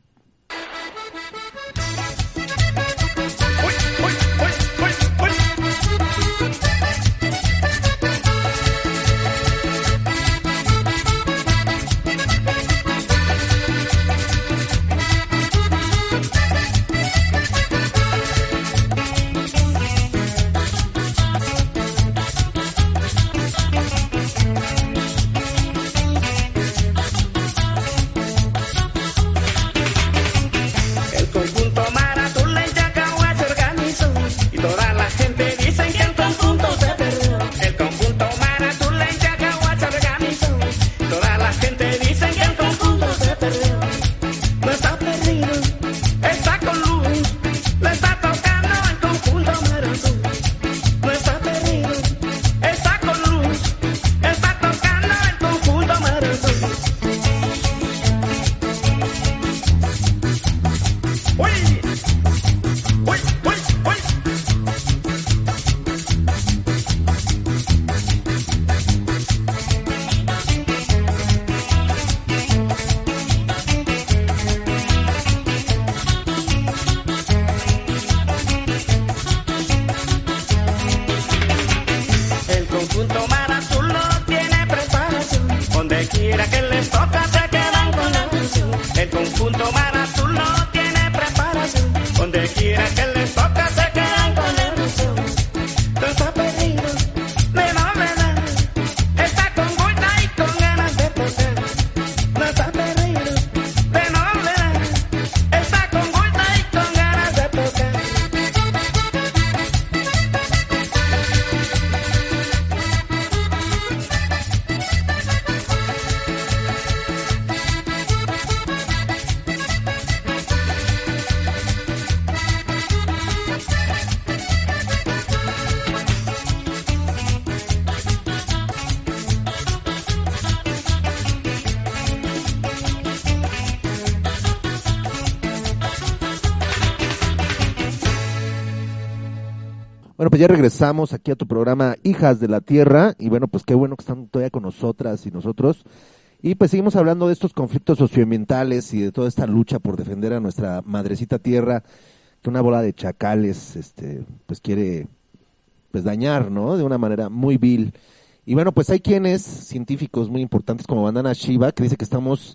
Bueno, pues ya regresamos aquí a tu programa Hijas de la Tierra, y bueno, pues qué bueno que están todavía con nosotras y nosotros, y pues seguimos hablando de estos conflictos socioambientales y de toda esta lucha por defender a nuestra madrecita tierra, que una bola de chacales, este, pues quiere, pues dañar, ¿no? De una manera muy vil. Y bueno, pues hay quienes, científicos muy importantes como Vandana Shiva, que dice que estamos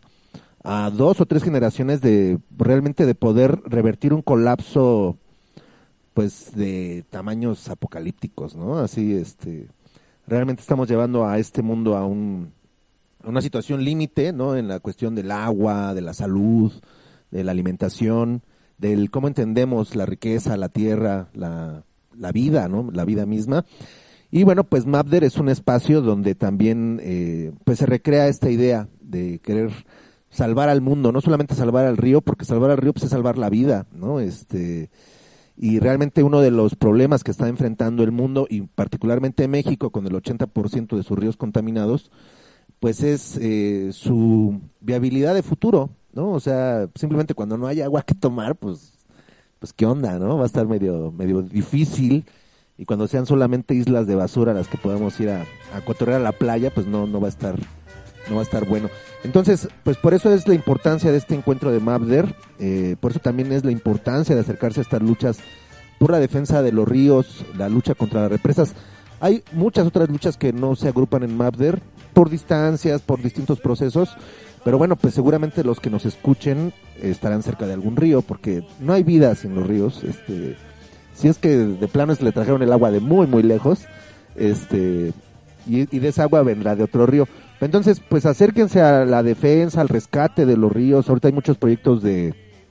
a dos o tres generaciones de, realmente de poder revertir un colapso pues de tamaños apocalípticos, ¿no? Así, este, realmente estamos llevando a este mundo a un a una situación límite, ¿no? En la cuestión del agua, de la salud, de la alimentación, del cómo entendemos la riqueza, la tierra, la, la vida, ¿no? La vida misma. Y bueno, pues Mapder es un espacio donde también, eh, pues se recrea esta idea de querer salvar al mundo, no solamente salvar al río, porque salvar al río pues es salvar la vida, ¿no? Este, y realmente uno de los problemas que está enfrentando el mundo, y particularmente México, con el ochenta por ciento de sus ríos contaminados, pues es eh, su viabilidad de futuro, ¿no? O sea, simplemente cuando no haya agua que tomar, pues, pues qué onda, ¿no? Va a estar medio, medio difícil, y cuando sean solamente islas de basura las que podamos ir a, a cotorrear a la playa, pues no, no va a estar, no va a estar bueno. Entonces, pues por eso es la importancia de este encuentro de Mapder, eh, por eso también es la importancia de acercarse a estas luchas por la defensa de los ríos, la lucha contra las represas. Hay muchas otras luchas que no se agrupan en Mapder, por distancias, por distintos procesos, pero bueno, pues seguramente los que nos escuchen estarán cerca de algún río, porque no hay vida sin los ríos. Este, si es que de plano es que le trajeron el agua de muy, muy lejos, este, y, y de esa agua vendrá de otro río. Entonces, pues acérquense a la defensa, al rescate de los ríos. Ahorita hay muchos proyectos de,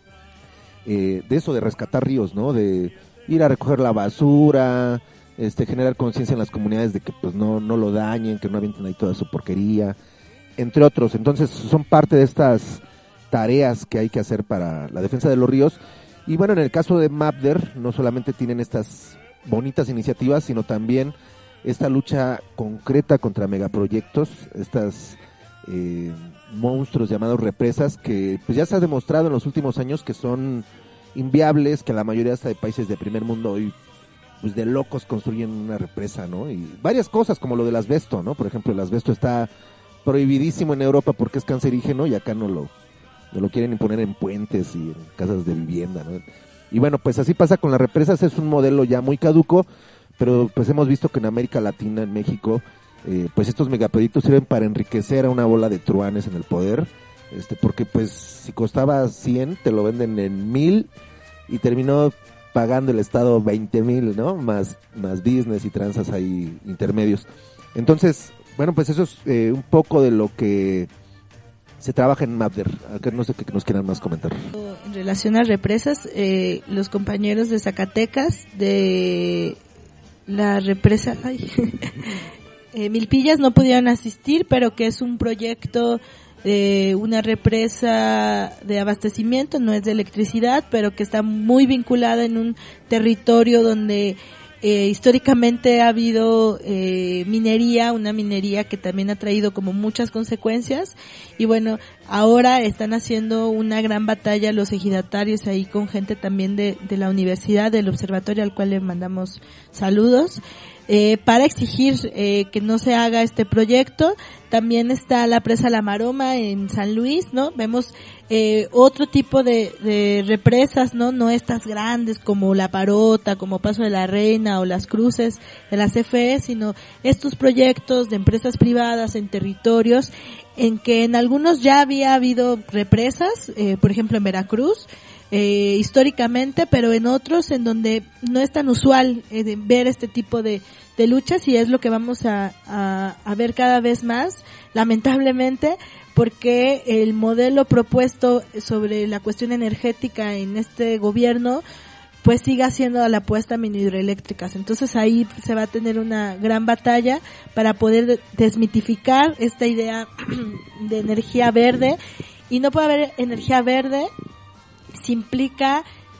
eh, de eso, de rescatar ríos, ¿no? De ir a recoger la basura, este, generar conciencia en las comunidades de que pues no, no lo dañen, que no avienten ahí toda su porquería, entre otros. Entonces son parte de estas tareas que hay que hacer para la defensa de los ríos. Y bueno, en el caso de Mapder, no solamente tienen estas bonitas iniciativas, sino también esta lucha concreta contra megaproyectos, estas eh, monstruos llamados represas, que pues ya se ha demostrado en los últimos años que son inviables, que la mayoría hasta de países de primer mundo hoy pues de locos construyen una represa, ¿no? Y varias cosas como lo del asbesto, ¿no? Por ejemplo, el asbesto está prohibidísimo en Europa porque es cancerígeno y acá no lo, no lo quieren imponer en puentes y en casas de vivienda, ¿no? Y bueno, pues así pasa con las represas, es un modelo ya muy caduco, pero pues hemos visto que en América Latina, en México, eh, pues estos megaproyectos sirven para enriquecer a una bola de truanes en el poder, este, porque pues si costaba cien, te lo venden en mil y terminó pagando el Estado veinte mil, ¿no? Más, más business y tranzas ahí intermedios. Entonces, bueno, pues eso es eh, un poco de lo que se trabaja en Mapder. Acá no sé qué nos quieran más comentar. En relación a represas, eh, los compañeros de Zacatecas, de la represa, ay, eh, Milpillas no pudieron asistir, pero que es un proyecto de una represa de abastecimiento, no es de electricidad, pero que está muy vinculada en un territorio donde eh, históricamente ha habido eh, minería, una minería que también ha traído como muchas consecuencias, y bueno, ahora están haciendo una gran batalla los ejidatarios ahí con gente también de, de la universidad, del observatorio al cual le mandamos saludos, eh, para exigir eh, que no se haga este proyecto. También está la presa La Maroma en San Luis, ¿no? Vemos eh, otro tipo de, de represas, ¿no? No estas grandes como La Parota, como Paso de la Reina o Las Cruces de la C F E, sino estos proyectos de empresas privadas en territorios en que en algunos ya había habido represas, eh, por ejemplo en Veracruz, eh, históricamente, pero en otros en donde no es tan usual eh, de ver este tipo de, de luchas, y es lo que vamos a, a, a ver cada vez más, lamentablemente, porque el modelo propuesto sobre la cuestión energética en este gobierno pues siga siendo la apuesta a mini-hidroeléctricas. Entonces ahí se va a tener una gran batalla para poder desmitificar esta idea de energía verde, y no puede haber energía verde si implica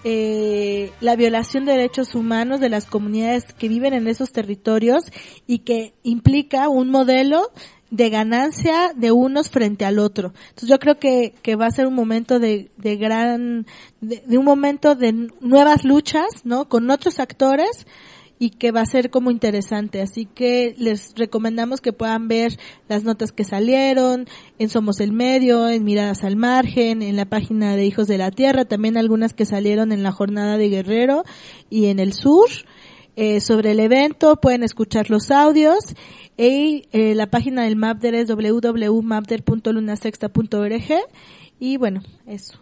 eh, la violación de derechos humanos de las comunidades que viven en esos territorios, y que implica un modelo de ganancia de unos frente al otro. Entonces yo creo que, que va a ser un momento de, de gran, de, de un momento de nuevas luchas, ¿no? Con otros actores, y que va a ser como interesante. Así que les recomendamos que puedan ver las notas que salieron en Somos el Medio, en Miradas al Margen, en la página de Hijos de la Tierra, también algunas que salieron en la jornada de Guerrero y en el sur. Eh, sobre el evento pueden escuchar los audios, y eh, la página del Mapder es doble u doble u doble u punto mapder punto lunasexta punto org, y bueno, eso.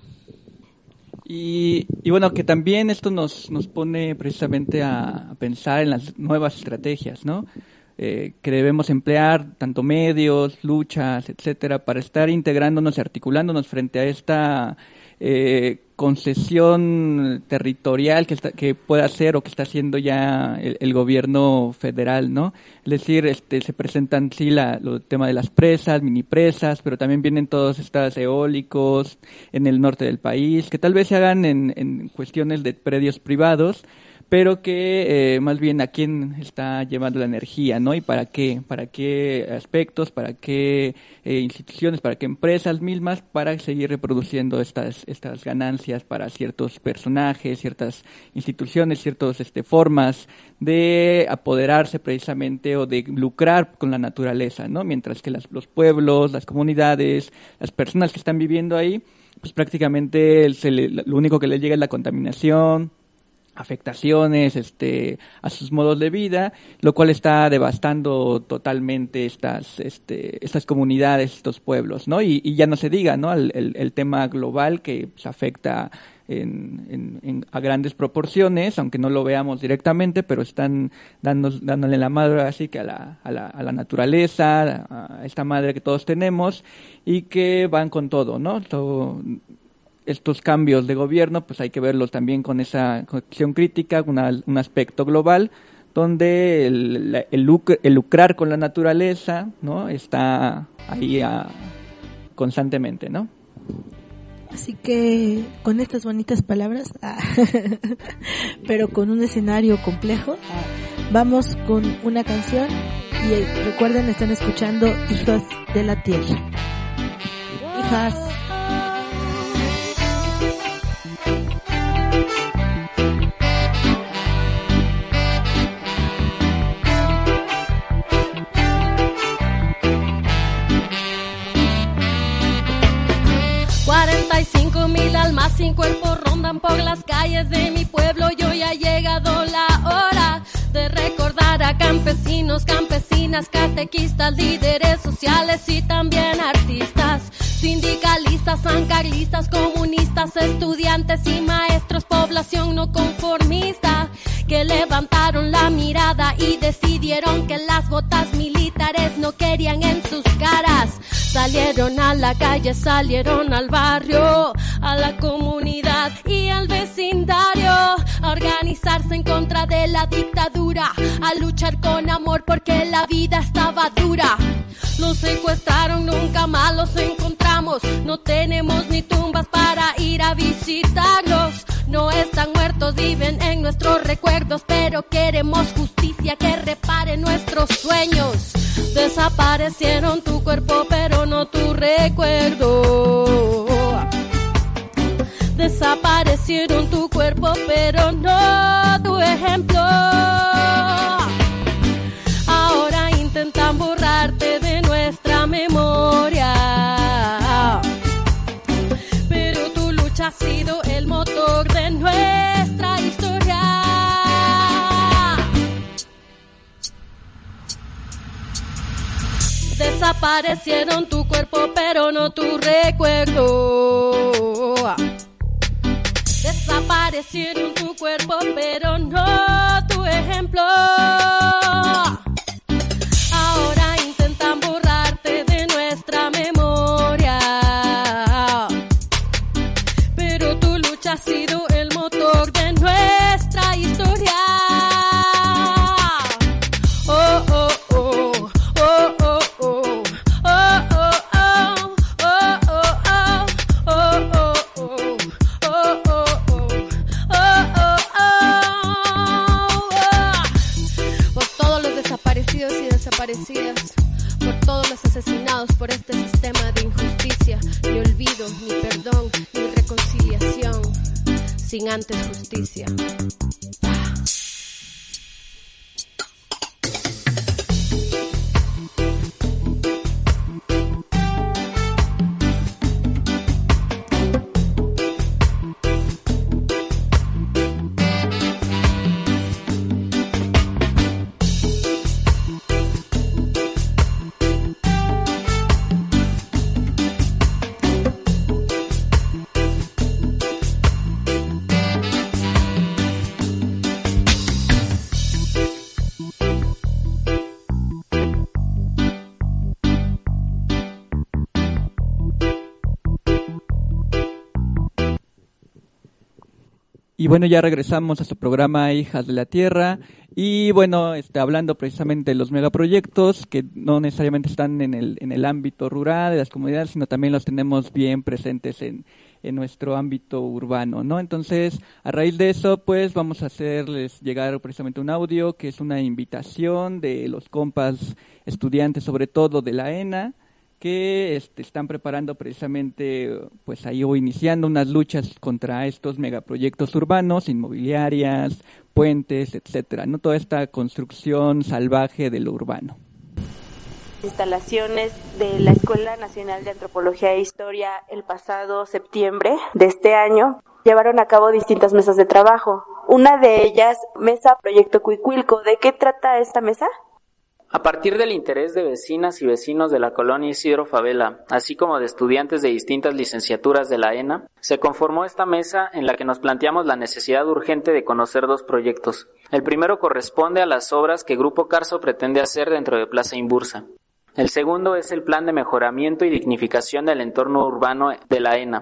Y, y bueno, que también esto nos, nos pone precisamente a, a pensar en las nuevas estrategias, ¿no? Eh, que debemos emplear tanto medios, luchas, etcétera, para estar integrándonos y articulándonos frente a esta eh, concesión territorial que está, que puede hacer o que está haciendo ya el, el gobierno federal, ¿no? Es decir, este, se presentan sí la, lo, el tema de las presas, mini presas, pero también vienen todos estos eólicos en el norte del país, que tal vez se hagan en, en cuestiones de predios privados, pero que eh, más bien a quién está llevando la energía, ¿no? Y para qué, para qué aspectos, para qué eh, instituciones, para qué empresas mismas, para seguir reproduciendo estas estas ganancias para ciertos personajes, ciertas instituciones, ciertas este, formas de apoderarse precisamente o de lucrar con la naturaleza, ¿no? Mientras que las, los pueblos, las comunidades, las personas que están viviendo ahí, pues prácticamente se le, lo único que les llega es la contaminación, afectaciones este a sus modos de vida, lo cual está devastando totalmente estas este estas comunidades, estos pueblos, ¿no? Y, y ya no se diga, ¿no? El, el, el tema global que pues, afecta en, en, en a grandes proporciones, aunque no lo veamos directamente, pero están dando, dándole la madre así que a la a la, a la naturaleza, a esta madre que todos tenemos, y que van con todo, ¿no? Todo, estos cambios de gobierno, pues hay que verlos también con esa acción crítica, una, un aspecto global, donde el, el, lucr, el lucrar con la naturaleza, ¿no? Está ahí a, constantemente, ¿no? Así que con estas bonitas palabras, ah, pero con un escenario complejo, ah, Vamos con una canción y recuerden, están escuchando Hijos de la Tierra. Hijas. cuarenta y cinco mil almas sin cuerpo rondan por las calles de mi pueblo y hoy ha llegado la hora de recordar a campesinos, campesinas, catequistas, líderes sociales y también artistas, sindicalistas, sancarlistas, comunistas, estudiantes y maestros, población no conformista, que levantaron la mirada y decidieron que las botas militares no querían en sus caras. Salieron a la calle, salieron al barrio, a la comunidad y al vecindario, a organizarse en contra de la dictadura, a luchar con amor porque la vida estaba dura. Los secuestraron, nunca más los encontramos, no tenemos ni tumbas para ir a visitarlos. No están muertos, viven en nuestros recuerdos, pero queremos justicia que repare nuestros sueños. Desaparecieron tu cuerpo, pero no tu recuerdo. Desaparecieron tu cuerpo, pero no tu ejemplo. Ahora intentan borrarte de nuestra memoria, pero tu lucha ha sido el motor de nuestra historia. Desaparecieron tu cuerpo, pero no tu recuerdo. Desaparecieron tu cuerpo, pero no tu ejemplo. Ahora intentan borrarte de nuestra memoria, pero tu lucha ha sido el motor de nuestra historia. Oh, oh, oh, oh, oh, oh, oh, oh, oh, oh, oh, oh, por todos los desaparecidos y desaparecidas, por todos los asesinados por este sistema de injusticia, ni olvido, ni perdón, ni reconciliación, sin antes justicia. Y bueno, ya regresamos a su programa Hijas de la Tierra y bueno, este, hablando precisamente de los megaproyectos que no necesariamente están en el en el ámbito rural de las comunidades, sino también los tenemos bien presentes en en nuestro ámbito urbano, ¿no? Entonces, a raíz de eso, pues vamos a hacerles llegar precisamente un audio que es una invitación de los compas estudiantes, sobre todo de la ENA, que este, están preparando precisamente, pues ahí o iniciando unas luchas contra estos megaproyectos urbanos, inmobiliarias, puentes, etcétera, ¿no? Toda esta construcción salvaje de lo urbano. Instalaciones de la Escuela Nacional de Antropología e Historia el pasado septiembre de este año llevaron a cabo distintas mesas de trabajo. Una de ellas, Mesa Proyecto Cuicuilco. ¿De qué trata esta mesa? A partir del interés de vecinas y vecinos de la colonia Isidro Favela, así como de estudiantes de distintas licenciaturas de la ENA, se conformó esta mesa en la que nos planteamos la necesidad urgente de conocer dos proyectos. El primero corresponde a las obras que Grupo Carso pretende hacer dentro de Plaza Imbursa. El segundo es el plan de mejoramiento y dignificación del entorno urbano de la ENA.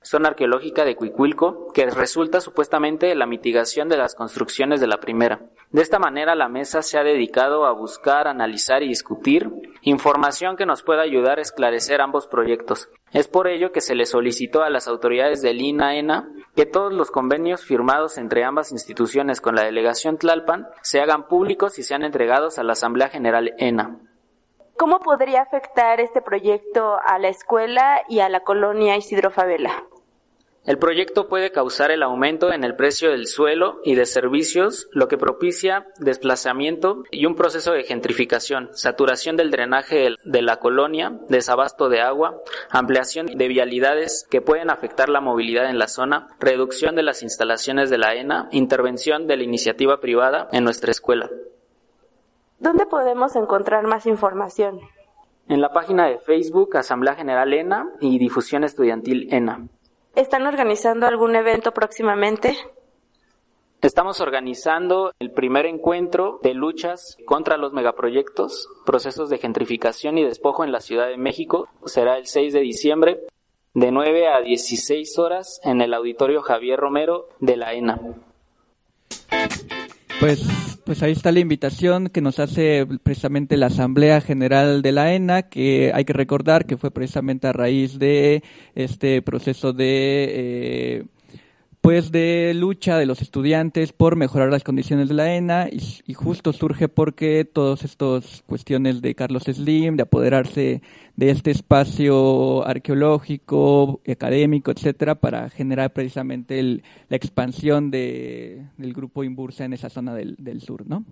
zona arqueológica de Cuicuilco, que resulta supuestamente la mitigación de las construcciones de la primera. De esta manera, la mesa se ha dedicado a buscar, analizar y discutir información que nos pueda ayudar a esclarecer ambos proyectos. Es por ello que se le solicitó a las autoridades del I N A ENA que todos los convenios firmados entre ambas instituciones con la delegación Tlalpan se hagan públicos y sean entregados a la Asamblea General ENA. ¿Cómo podría afectar este proyecto a la escuela y a la colonia Isidro Fabela? El proyecto puede causar el aumento en el precio del suelo y de servicios, lo que propicia desplazamiento y un proceso de gentrificación, saturación del drenaje de la colonia, desabasto de agua, ampliación de vialidades que pueden afectar la movilidad en la zona, reducción de las instalaciones de la ENA, intervención de la iniciativa privada en nuestra escuela. ¿Dónde podemos encontrar más información? En la página de Facebook Asamblea General ENA y Difusión Estudiantil ENA. ¿Están organizando algún evento próximamente? Estamos organizando el primer encuentro de luchas contra los megaproyectos, procesos de gentrificación y despojo en la Ciudad de México. Será el seis de diciembre, de nueve a dieciséis horas, en el Auditorio Javier Romero de la ENA. Pues, pues ahí está la invitación que nos hace precisamente la Asamblea General de la ENA, que hay que recordar que fue precisamente a raíz de este proceso de eh, pues de lucha de los estudiantes por mejorar las condiciones de la ENA, y, y justo surge porque todas estas cuestiones de Carlos Slim, de apoderarse de este espacio arqueológico, académico, etcétera, para generar precisamente el, la expansión de, del grupo Inbursa en esa zona del, del sur, ¿no?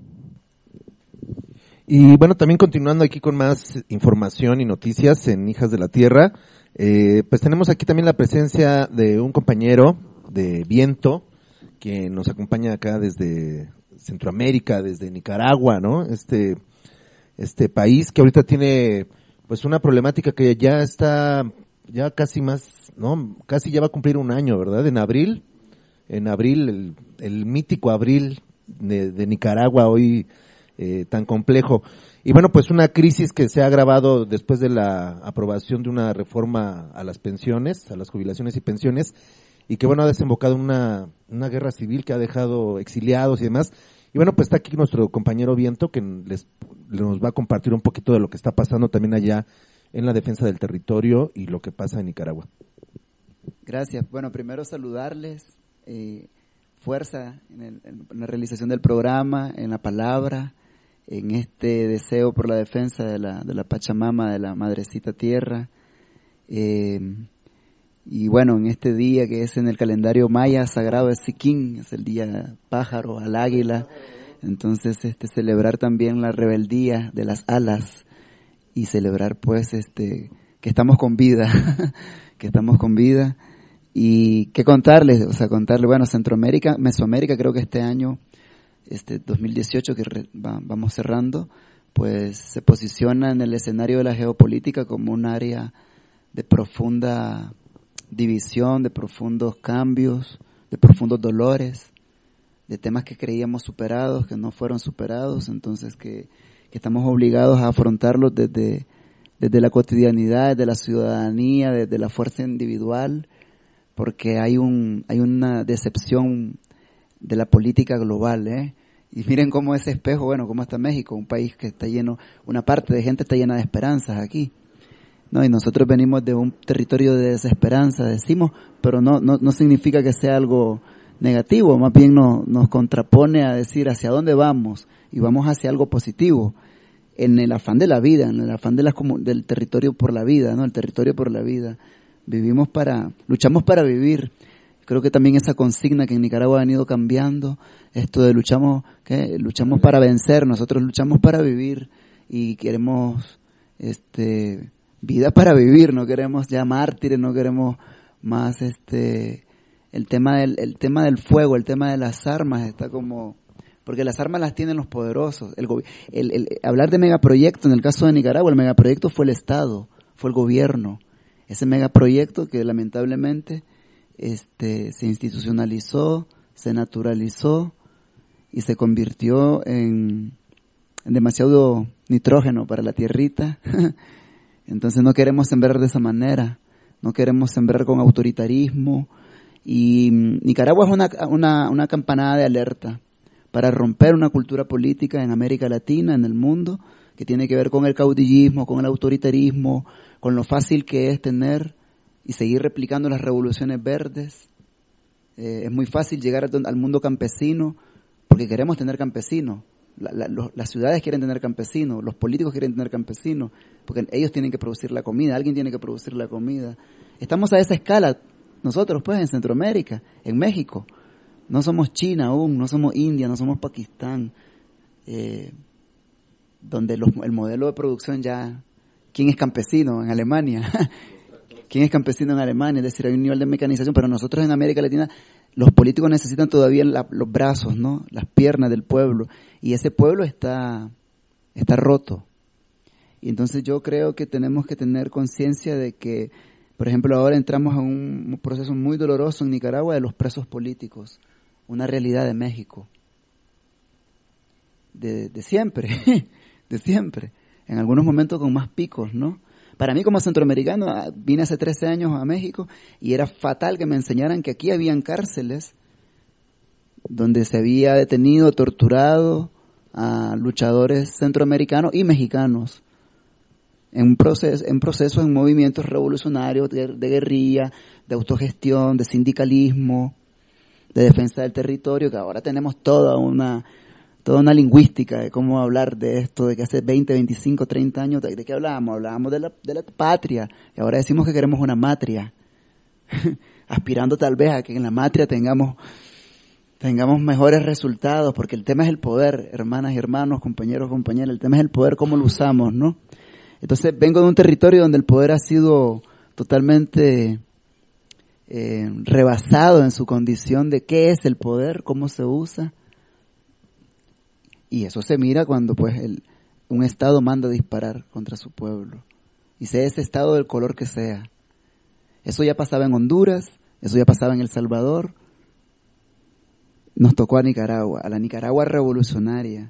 Y bueno, también continuando aquí con más información y noticias en Hijas de la Tierra, eh, pues tenemos aquí también la presencia de un compañero de Viento, que nos acompaña acá desde Centroamérica, desde Nicaragua, ¿no? Este, este país que ahorita tiene pues una problemática que ya está, ya casi más, ¿no? Casi ya va a cumplir un año, ¿verdad? En abril, en abril, el, el mítico abril de, de Nicaragua, hoy eh, tan complejo. Y bueno, pues una crisis que se ha agravado después de la aprobación de una reforma a las pensiones, a las jubilaciones y pensiones, y que bueno, ha desembocado en una, una guerra civil que ha dejado exiliados y demás. Y bueno, pues está aquí nuestro compañero Viento, que les, nos va a compartir un poquito de lo que está pasando también allá en la defensa del territorio y lo que pasa en Nicaragua. Gracias. Bueno, primero saludarles, eh, fuerza en, el, en la realización del programa, en la palabra, en este deseo por la defensa de la, de la Pachamama, de la Madrecita Tierra. Eh, Y bueno, en este día que es en el calendario maya sagrado de Siquín, es el día pájaro, al águila, entonces este celebrar también la rebeldía de las alas y celebrar pues este que estamos con vida, que estamos con vida y qué contarles, o sea, contarles, bueno, Centroamérica, Mesoamérica creo que este año, este dos mil dieciocho que re, va, vamos cerrando, pues se posiciona en el escenario de la geopolítica como un área de profunda división, de profundos cambios, de profundos dolores, de temas que creíamos superados, que no fueron superados, entonces que, que estamos obligados a afrontarlos desde, desde la cotidianidad, desde la ciudadanía, desde la fuerza individual, porque hay un hay una decepción de la política global, ¿eh? Y miren cómo ese espejo, bueno, cómo está México, un país que está lleno, una parte de gente está llena de esperanzas aquí. No, y nosotros venimos de un territorio de desesperanza, decimos, pero no no, no significa que sea algo negativo, más bien nos, nos contrapone a decir hacia dónde vamos, y vamos hacia algo positivo, en el afán de la vida, en el afán de la, del territorio por la vida, ¿no? El territorio por la vida. Vivimos para, luchamos para vivir. Creo que también esa consigna que en Nicaragua ha venido cambiando, esto de luchamos, ¿qué? Luchamos para vencer, nosotros luchamos para vivir, y queremos, este... vida para vivir, no queremos ya mártires, no queremos más este el tema del el tema del fuego, el tema de las armas está como, porque las armas las tienen los poderosos. El, el, el hablar de megaproyecto en el caso de Nicaragua, el megaproyecto fue el Estado, fue el gobierno. Ese megaproyecto que lamentablemente este se institucionalizó, se naturalizó y se convirtió en, en demasiado nitrógeno para la tierrita. Entonces no queremos sembrar de esa manera, no queremos sembrar con autoritarismo. Y Nicaragua es una, una, una campanada de alerta para romper una cultura política en América Latina, en el mundo, que tiene que ver con el caudillismo, con el autoritarismo, con lo fácil que es tener y seguir replicando las revoluciones verdes. Eh, es muy fácil llegar al, al mundo campesino porque queremos tener campesinos. La, la, los, las ciudades quieren tener campesinos, los políticos quieren tener campesinos, porque ellos tienen que producir la comida, alguien tiene que producir la comida. Estamos a esa escala nosotros, pues, en Centroamérica, en México. No somos China aún, no somos India, no somos Pakistán, eh, donde los, el modelo de producción ya... ¿Quién es campesino en Alemania? ¿Quién es campesino en Alemania? Es decir, hay un nivel de mecanización, pero nosotros en América Latina, los políticos necesitan todavía la, los brazos, ¿no? Las piernas del pueblo, y ese pueblo está, está roto. Y entonces yo creo que tenemos que tener conciencia de que, por ejemplo, ahora entramos a un proceso muy doloroso en Nicaragua de los presos políticos, una realidad de México, de, de siempre, de siempre, en algunos momentos con más picos, ¿no? Para mí como centroamericano, vine hace trece años a México y era fatal que me enseñaran que aquí habían cárceles donde se había detenido, torturado a luchadores centroamericanos y mexicanos en un proceso, en procesos, en movimientos revolucionarios de, de guerrilla, de autogestión, de sindicalismo, de defensa del territorio, que ahora tenemos toda una toda una lingüística de cómo hablar de esto, de que hace veinte, veinticinco, treinta años, ¿de, de qué hablábamos? Hablábamos de la, de la patria, y ahora decimos que queremos una matria, aspirando tal vez a que en la matria tengamos tengamos mejores resultados, porque el tema es el poder, hermanas y hermanos, compañeros, compañeras, el tema es el poder, cómo lo usamos, ¿no? Entonces vengo de un territorio donde el poder ha sido totalmente eh, rebasado en su condición de qué es el poder, cómo se usa. Y eso se mira cuando pues el, un Estado manda disparar contra su pueblo. Y sea ese Estado del color que sea. Eso ya pasaba en Honduras, eso ya pasaba en El Salvador. Nos tocó a Nicaragua, a la Nicaragua revolucionaria.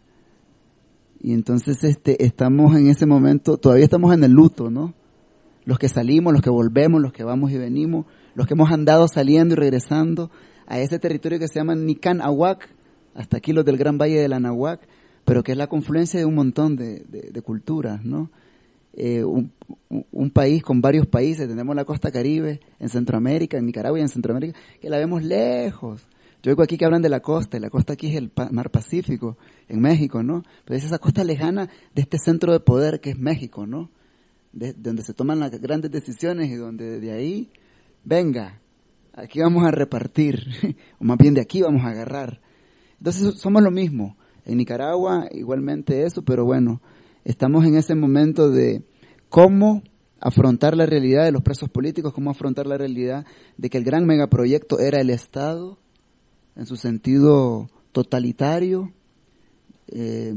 Y entonces este estamos en ese momento, todavía estamos en el luto, ¿no? Los que salimos, los que volvemos, los que vamos y venimos, los que hemos andado saliendo y regresando a ese territorio que se llama Nican-Ahuac, hasta aquí los del Gran Valle del Anahuac, pero que es la confluencia de un montón de, de, de culturas, ¿no? Eh, un, un país con varios países, tenemos la costa Caribe en Centroamérica, en Nicaragua y en Centroamérica, que la vemos lejos. Yo oigo aquí que hablan de la costa, y la costa aquí es el Mar Pacífico, en México, ¿no? Pero es esa costa lejana de este centro de poder que es México, ¿no? De, de donde se toman las grandes decisiones y donde de ahí, venga, aquí vamos a repartir, o más bien de aquí vamos a agarrar. Entonces somos lo mismo. En Nicaragua igualmente eso, pero bueno, estamos en ese momento de cómo afrontar la realidad de los presos políticos, cómo afrontar la realidad de que el gran megaproyecto era el Estado, en su sentido totalitario, eh,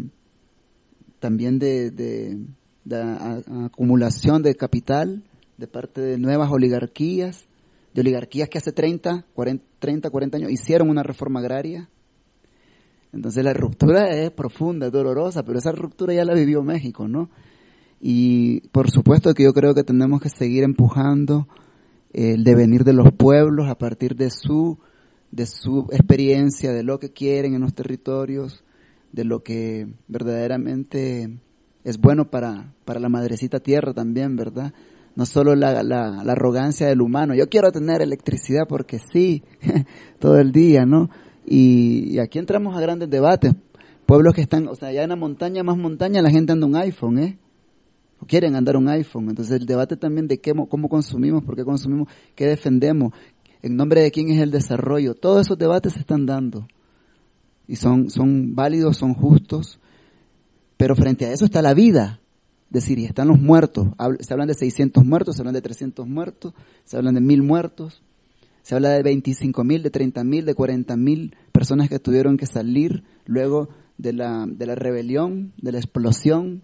también de, de, de a, a acumulación de capital de parte de nuevas oligarquías, de oligarquías que hace treinta, cuarenta años hicieron una reforma agraria. Entonces la ruptura es profunda, es dolorosa, pero esa ruptura ya la vivió México, ¿no? Y por supuesto que yo creo que tenemos que seguir empujando el devenir de los pueblos a partir de su de su experiencia, de lo que quieren en los territorios, de lo que verdaderamente es bueno para, para la madrecita tierra también, ¿verdad? No solo la, la, la arrogancia del humano, yo quiero tener electricidad porque sí, todo el día, ¿no? Y, y aquí entramos a grandes debates, pueblos que están, o sea, allá en la montaña, más montaña, la gente anda un iPhone, ¿eh? O quieren andar un iPhone, entonces el debate también de qué, cómo consumimos, por qué consumimos, qué defendemos, en nombre de quién es el desarrollo. Todos esos debates se están dando y son, son válidos, son justos, pero frente a eso está la vida, es decir, y están los muertos. Se hablan de seiscientos muertos, se hablan de trescientos muertos, se hablan de mil muertos, se habla de veinticinco mil, de treinta mil, de cuarenta mil personas que tuvieron que salir luego de la, de la rebelión, de la explosión,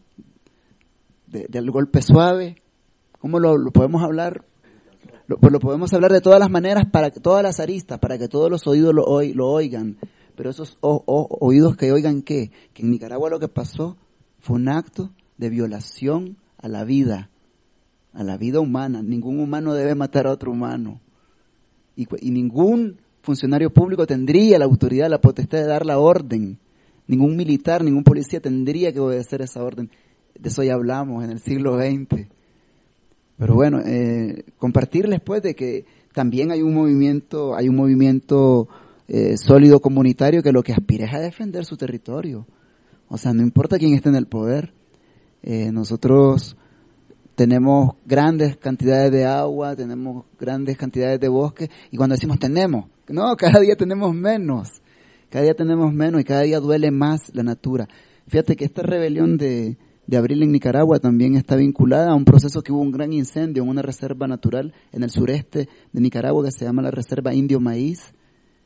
de, del golpe suave. ¿Cómo lo, lo podemos hablar? Lo, pues lo podemos hablar de todas las maneras, para que todas las aristas, para que todos los oídos lo, oy, lo oigan. Pero esos o, o, oídos que oigan, ¿qué? Que en Nicaragua lo que pasó fue un acto de violación a la vida. a la vida humana. Ningún humano debe matar a otro humano. Y, y ningún funcionario público tendría la autoridad, la potestad de dar la orden. Ningún militar, ningún policía tendría que obedecer esa orden. De eso ya hablamos en el siglo veinte. Pero bueno, eh, compartirles pues de que también hay un movimiento, hay un movimiento eh, sólido comunitario que lo que aspira es a defender su territorio. O sea, no importa quién esté en el poder. Eh, nosotros tenemos grandes cantidades de agua, tenemos grandes cantidades de bosque, y cuando decimos tenemos, no, cada día tenemos menos, cada día tenemos menos y cada día duele más la natura. Fíjate que esta rebelión de, de abril en Nicaragua también está vinculada a un proceso que hubo un gran incendio en una reserva natural en el sureste de Nicaragua que se llama la Reserva Indio Maíz,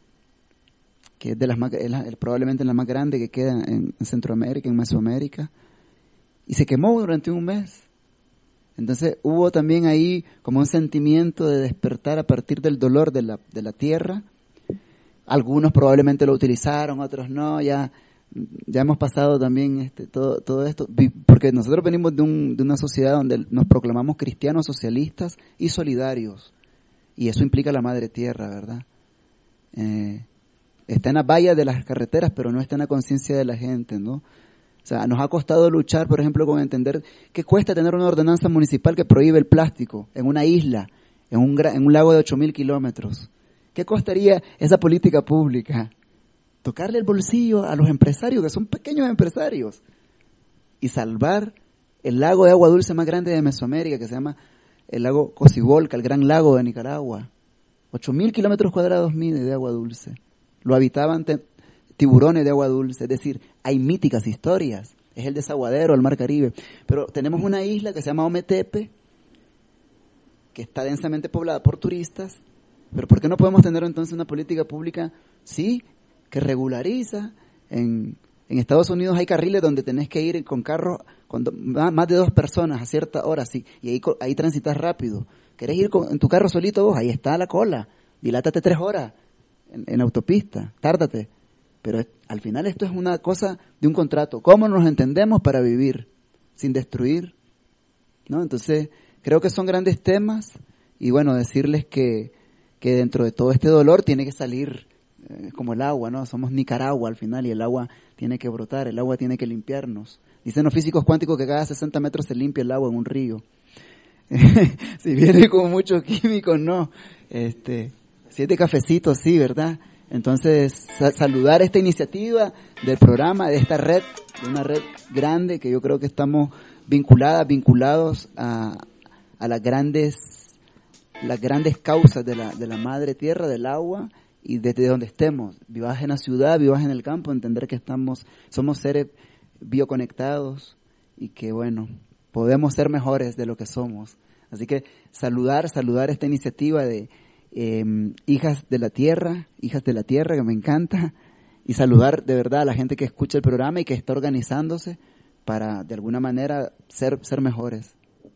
que es de las más, es la, probablemente la más grande que queda en, en Centroamérica, en Mesoamérica, y se quemó durante un mes. Entonces hubo también ahí como un sentimiento de despertar a partir del dolor de la, de la tierra. Algunos probablemente lo utilizaron, otros no, ya, ya hemos pasado también este, todo, todo esto, porque nosotros venimos de, un, de una sociedad donde nos proclamamos cristianos, socialistas y solidarios, y eso implica la madre tierra, ¿verdad? Eh, está en la valla de las carreteras, pero no está en la conciencia de la gente, ¿no? O sea, nos ha costado luchar, por ejemplo, con entender qué cuesta tener una ordenanza municipal que prohíbe el plástico en una isla, en un, en un lago de ocho mil kilómetros. ¿Qué costaría esa política pública? Tocarle el bolsillo a los empresarios, que son pequeños empresarios, y salvar el lago de agua dulce más grande de Mesoamérica, que se llama el lago Cocibolca, el gran lago de Nicaragua. ocho mil kilómetros cuadrados mide de agua dulce. Lo habitaban te- tiburones de agua dulce, es decir, hay míticas historias, es el desaguadero, el mar Caribe, pero tenemos una isla que se llama Ometepe, que está densamente poblada por turistas, pero ¿por qué no podemos tener entonces una política pública, sí, que regulariza? En, en Estados Unidos hay carriles donde tenés que ir con carros, con do, más de dos personas a cierta hora, sí, y ahí, ahí transitas rápido. ¿Querés ir con, en tu carro solito vos? Ahí está la cola, dilátate tres horas en, en autopista, tárdate. Pero al final esto es una cosa de un contrato. ¿Cómo nos entendemos para vivir sin destruir? ¿No? Entonces, creo que son grandes temas y bueno, decirles que, que dentro de todo este dolor tiene que salir eh, como el agua, ¿no? Somos Nicaragua al final y el agua tiene que brotar, el agua tiene que limpiarnos. Dicen los físicos cuánticos que cada sesenta metros se limpia el agua en un río. Si viene con muchos químicos, no. Este, siete cafecitos, sí, ¿verdad? Entonces, sa- saludar esta iniciativa del programa, de esta red, de una red grande que yo creo que estamos vinculadas, vinculados a, a las grandes, las grandes causas de la, de la madre tierra, del agua, y desde donde estemos, vivas en la ciudad, vivas en el campo, entender que estamos, somos seres bioconectados y que bueno, podemos ser mejores de lo que somos. Así que saludar, saludar esta iniciativa de Eh, hijas de la tierra, hijas de la tierra, que me encanta, y saludar de verdad a la gente que escucha el programa y que está organizándose para de alguna manera ser, ser mejores.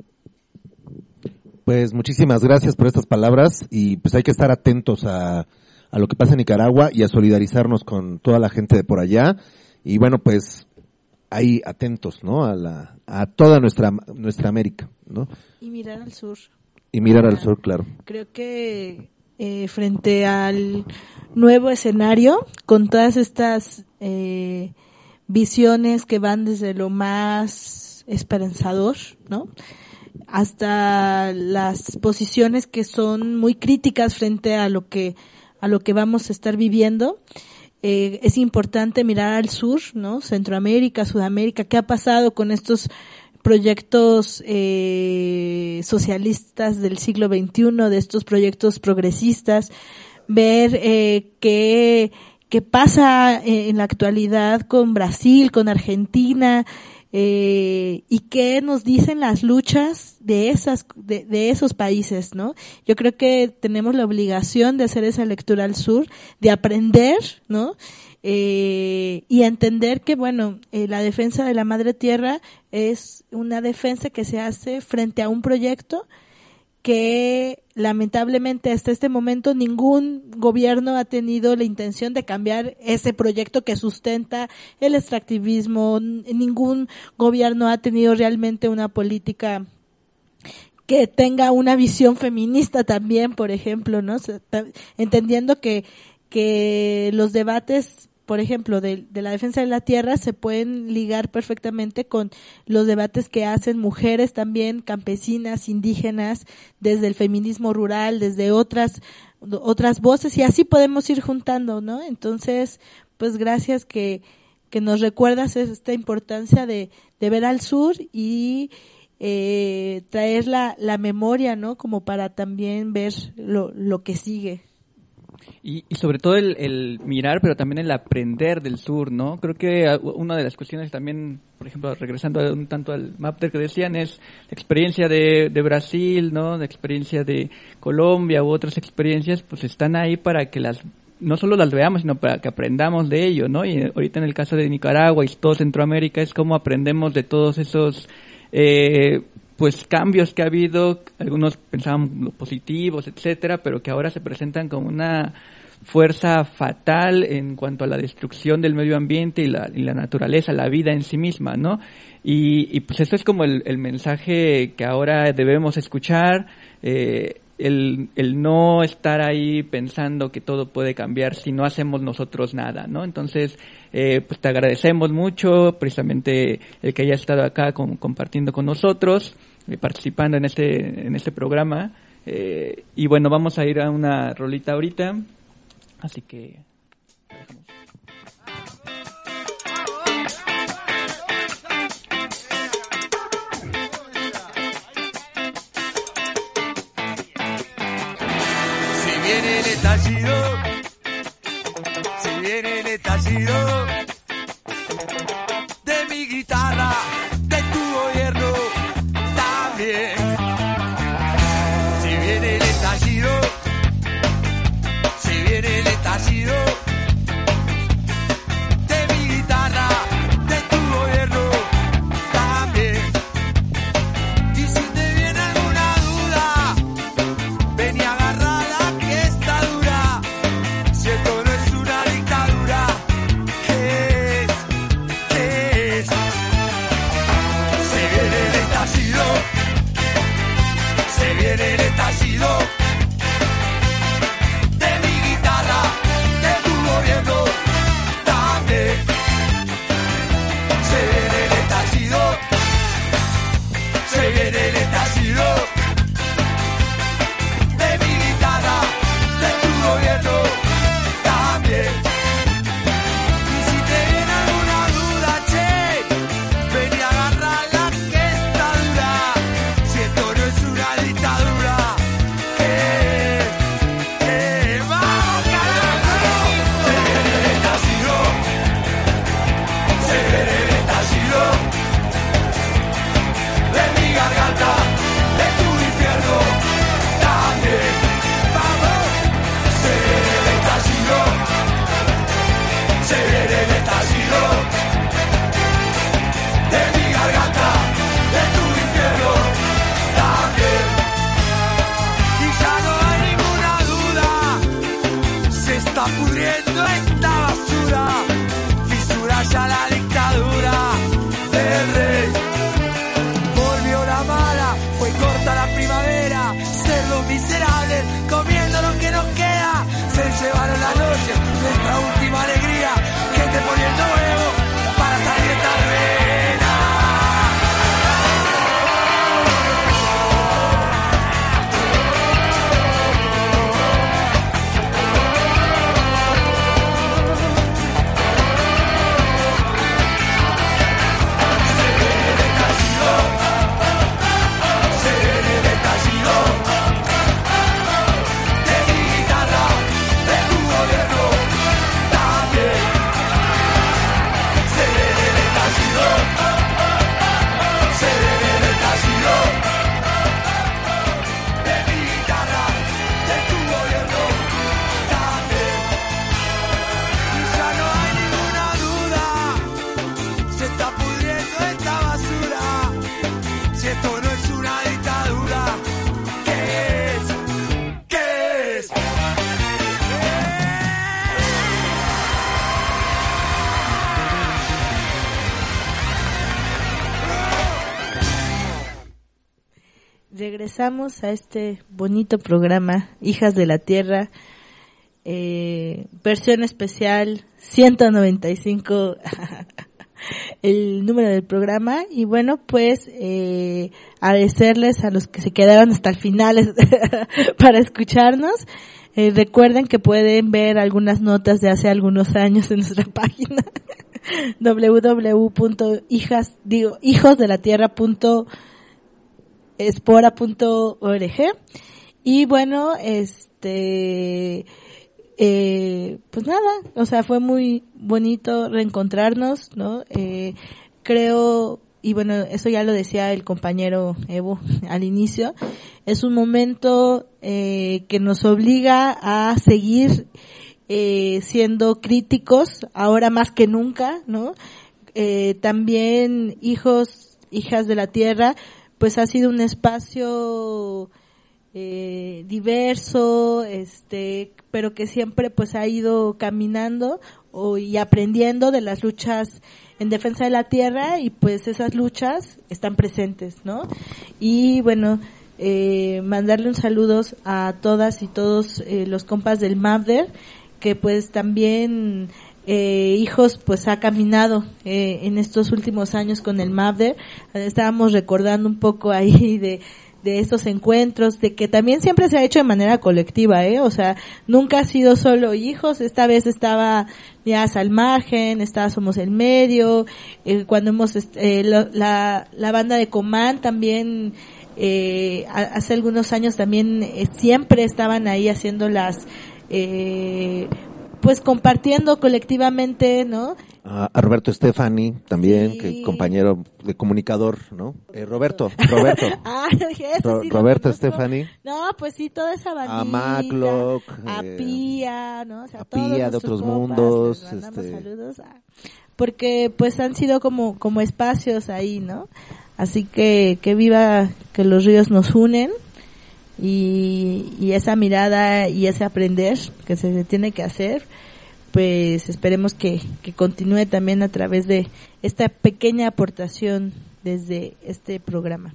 Pues muchísimas gracias por estas palabras y pues hay que estar atentos a, a lo que pasa en Nicaragua y a solidarizarnos con toda la gente de por allá y bueno pues ahí atentos, ¿no? A la, a toda nuestra, nuestra América, ¿no? Y mirar al sur. Y mirar al sur, claro. Creo que eh, frente al nuevo escenario, con todas estas eh, visiones que van desde lo más esperanzador, ¿no?, hasta las posiciones que son muy críticas frente a lo que a lo que vamos a estar viviendo, eh, es importante mirar al sur, ¿no?, Centroamérica, Sudamérica, qué ha pasado con estos proyectos eh, socialistas del siglo veintiuno, de estos proyectos progresistas, ver eh, qué, qué pasa en la actualidad con Brasil, con Argentina, eh, y qué nos dicen las luchas de esas, de, de esos países, ¿no? Yo creo que tenemos la obligación de hacer esa lectura al sur, de aprender, ¿no?, Eh, y entender que, bueno, eh, la defensa de la madre tierra es una defensa que se hace frente a un proyecto que lamentablemente hasta este momento ningún gobierno ha tenido la intención de cambiar ese proyecto que sustenta el extractivismo. Ningún gobierno ha tenido realmente una política que tenga una visión feminista también, por ejemplo, ¿no? Entendiendo que, que los debates, por ejemplo, de, de la defensa de la tierra se pueden ligar perfectamente con los debates que hacen mujeres también, campesinas, indígenas, desde el feminismo rural, desde otras, otras voces, y así podemos ir juntando, ¿no? Entonces, pues gracias que, que nos recuerdas esta importancia de, de ver al sur y eh, traer la, la memoria, ¿no? Como para también ver lo, lo que sigue. Y, y sobre todo el, el mirar, pero también el aprender del sur, ¿no? Creo que una de las cuestiones también, por ejemplo, regresando un tanto al MAPTER que decían, es la experiencia de, de Brasil, ¿no? La experiencia de Colombia u otras experiencias, pues están ahí para que las, no solo las veamos, sino para que aprendamos de ello, ¿no? Y ahorita en el caso de Nicaragua y todo Centroamérica es como aprendemos de todos esos eh, pues cambios que ha habido, algunos pensaban positivos, etcétera, pero que ahora se presentan como una fuerza fatal en cuanto a la destrucción del medio ambiente y la, y la naturaleza, la vida en sí misma, ¿no? Y, y pues eso es como el, el mensaje que ahora debemos escuchar, eh, el, el no estar ahí pensando que todo puede cambiar si no hacemos nosotros nada, ¿no? Entonces, eh, pues te agradecemos mucho, precisamente el que hayas estado acá con, compartiendo con nosotros, eh, participando en este, en este programa, eh, y bueno, vamos a ir a una rolita ahorita, así que... viene el estallido, si viene el estallido de mi guitarra, de tu gobierno también. Si viene el estallido, si viene el estallido de mi guitarra, de tu gobierno también. Y si te viene alguna duda, ven y agarrala. Esto no es una dictadura, que regresamos a este bonito programa, Hijas de la Tierra, eh, versión especial ciento noventa y cinco, el número del programa. Y bueno, pues eh, agradecerles a los que se quedaron hasta el final para escucharnos. Eh, recuerden que pueden ver algunas notas de hace algunos años en nuestra página doble u doble u doble u punto hijas digo hijos de la tierra punto espora punto org. Y bueno, este eh, pues nada, o sea, fue muy bonito reencontrarnos, ¿no? Eh, creo, y bueno, eso ya lo decía el compañero Evo al inicio, es un momento eh, que nos obliga a seguir eh, siendo críticos, ahora más que nunca, ¿no? Eh, también Hijos, Hijas de la Tierra, pues ha sido un espacio eh, diverso, este, pero que siempre pues ha ido caminando o, y aprendiendo de las luchas en defensa de la tierra, y pues esas luchas están presentes, ¿no? Y bueno, eh, mandarle un saludos a todas y todos eh, los compas del MAPDER, que pues también eh, Hijos pues ha caminado eh, en estos últimos años con el MAPDER. Estábamos recordando un poco ahí de de estos encuentros, de que también siempre se ha hecho de manera colectiva, eh, o sea, nunca ha sido solo Hijos. Esta vez estaba Días al Margen, estaba Somos el Medio, eh, cuando hemos, eh, lo, la, la banda de Comán también, eh, hace algunos años también eh, siempre estaban ahí haciendo las, eh, pues compartiendo colectivamente, ¿no? A, a Roberto Stefani también, sí, que compañero de comunicador, ¿no? Eh, Roberto, Roberto. ah, ese Ro- sí Roberto Stefani. No, pues sí, toda esa bandita. A Maclock. A eh, Pía, ¿no? O sea, a todos Pía de Otros compas, Mundos. les mandamos Este... saludos. A, porque pues han sido como, como espacios ahí, ¿no? Así que, que viva, que los ríos nos unen. Y, y esa mirada y ese aprender que se tiene que hacer, pues esperemos que, que continúe también a través de esta pequeña aportación desde este programa.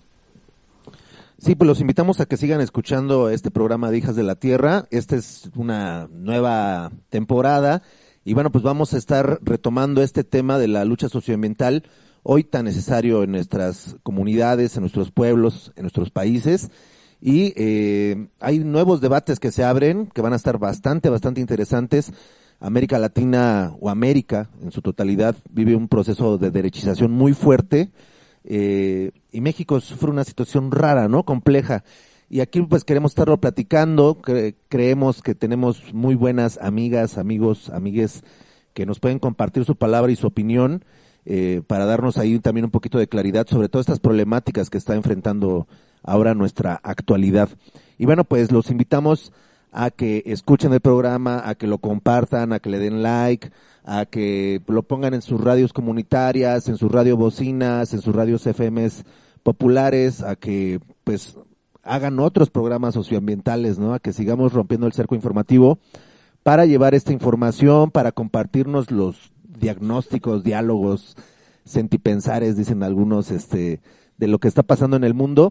Sí, pues los invitamos a que sigan escuchando este programa de Hijas de la Tierra. Esta es una nueva temporada y bueno, pues vamos a estar retomando este tema de la lucha socioambiental, hoy tan necesario en nuestras comunidades, en nuestros pueblos, en nuestros países. Y eh, hay nuevos debates que se abren, que van a estar bastante, bastante interesantes. América Latina o América en su totalidad vive un proceso de derechización muy fuerte, eh, y México sufre una situación rara, ¿no? Compleja. Y aquí pues queremos estarlo platicando, cre- creemos que tenemos muy buenas amigas, amigos, amigues que nos pueden compartir su palabra y su opinión, eh, para darnos ahí también un poquito de claridad sobre todas estas problemáticas que está enfrentando ahora nuestra actualidad. Y bueno, pues los invitamos a que escuchen el programa, a que lo compartan, a que le den like, a que lo pongan en sus radios comunitarias, en sus radio bocinas, en sus radios F Ms populares, a que pues hagan otros programas socioambientales, ¿no? A que sigamos rompiendo el cerco informativo para llevar esta información, para compartirnos los diagnósticos, diálogos, sentipensares, dicen algunos, este, de lo que está pasando en el mundo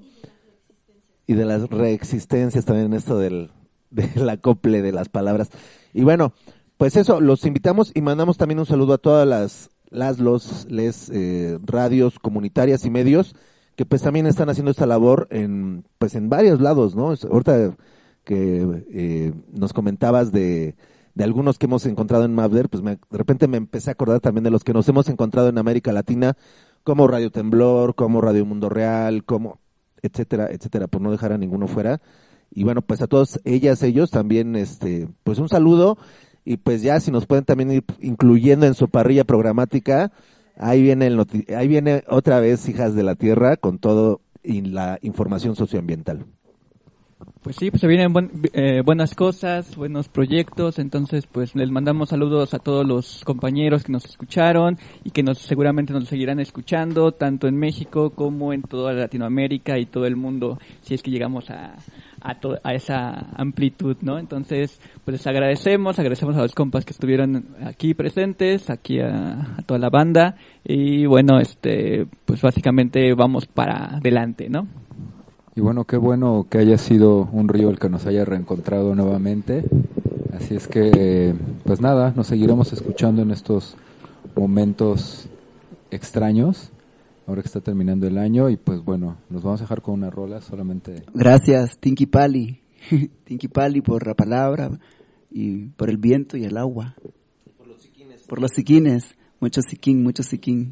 y de las reexistencias también, esto del del acople de las palabras. Y bueno, pues eso, los invitamos y mandamos también un saludo a todas las, las, los, les, eh, radios comunitarias y medios que pues también están haciendo esta labor en, pues en varios lados, ¿no? Ahorita que eh, nos comentabas de, de algunos que hemos encontrado en MAPDER, pues me, de repente me empecé a acordar también de los que nos hemos encontrado en América Latina, como Radio Temblor, como Radio Mundo Real, como etcétera, etcétera, por no dejar a ninguno fuera. Y bueno, pues a todos ellas, ellos también, este, pues un saludo, y pues ya si nos pueden también ir incluyendo en su parrilla programática, ahí viene el noti- ahí viene otra vez Hijas de la Tierra con todo y la información socioambiental. Pues sí, pues se vienen buen, eh, buenas cosas, buenos proyectos, entonces pues les mandamos saludos a todos los compañeros que nos escucharon y que nos seguramente nos seguirán escuchando, tanto en México como en toda Latinoamérica y todo el mundo, si es que llegamos a a, to- a esa amplitud, ¿no? Entonces, pues les agradecemos, agradecemos a los compas que estuvieron aquí presentes, aquí a, a toda la banda, y bueno, este, pues básicamente vamos para adelante, ¿no? Y bueno, qué bueno que haya sido un río el que nos haya reencontrado nuevamente. Así es que, pues nada, nos seguiremos escuchando en estos momentos extraños, ahora que está terminando el año. Y pues bueno, nos vamos a dejar con una rola solamente. Gracias, Tinky Pali. Tinky Pali por la palabra y por el viento y el agua. Por los siquines. Por los siquines. Mucho siquín, mucho siquín.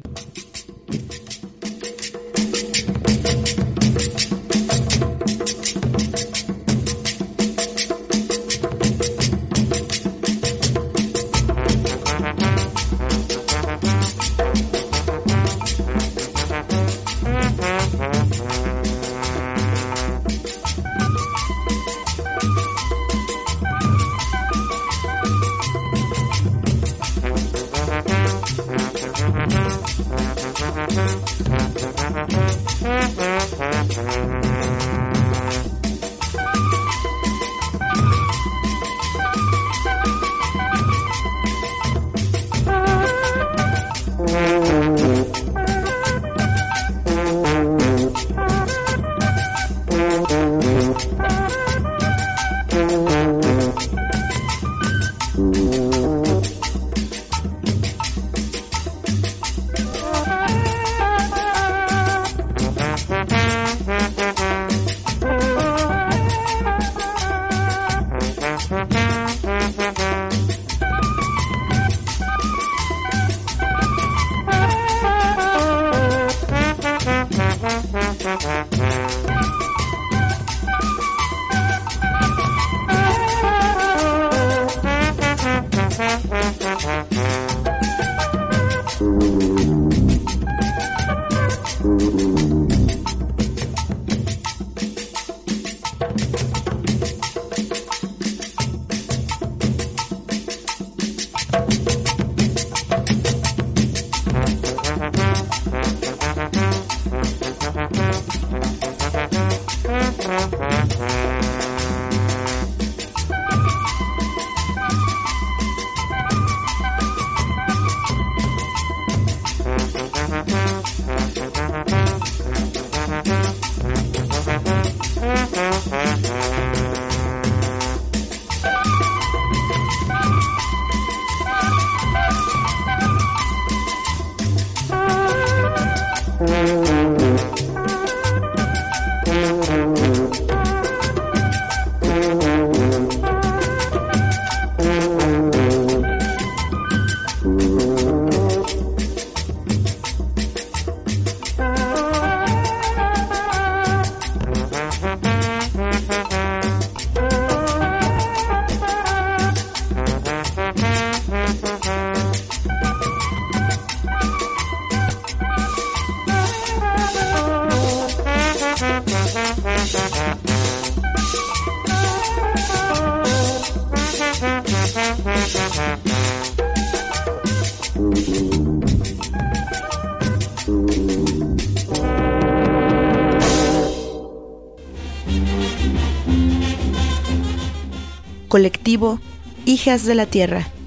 Colectivo Hijas de la Tierra.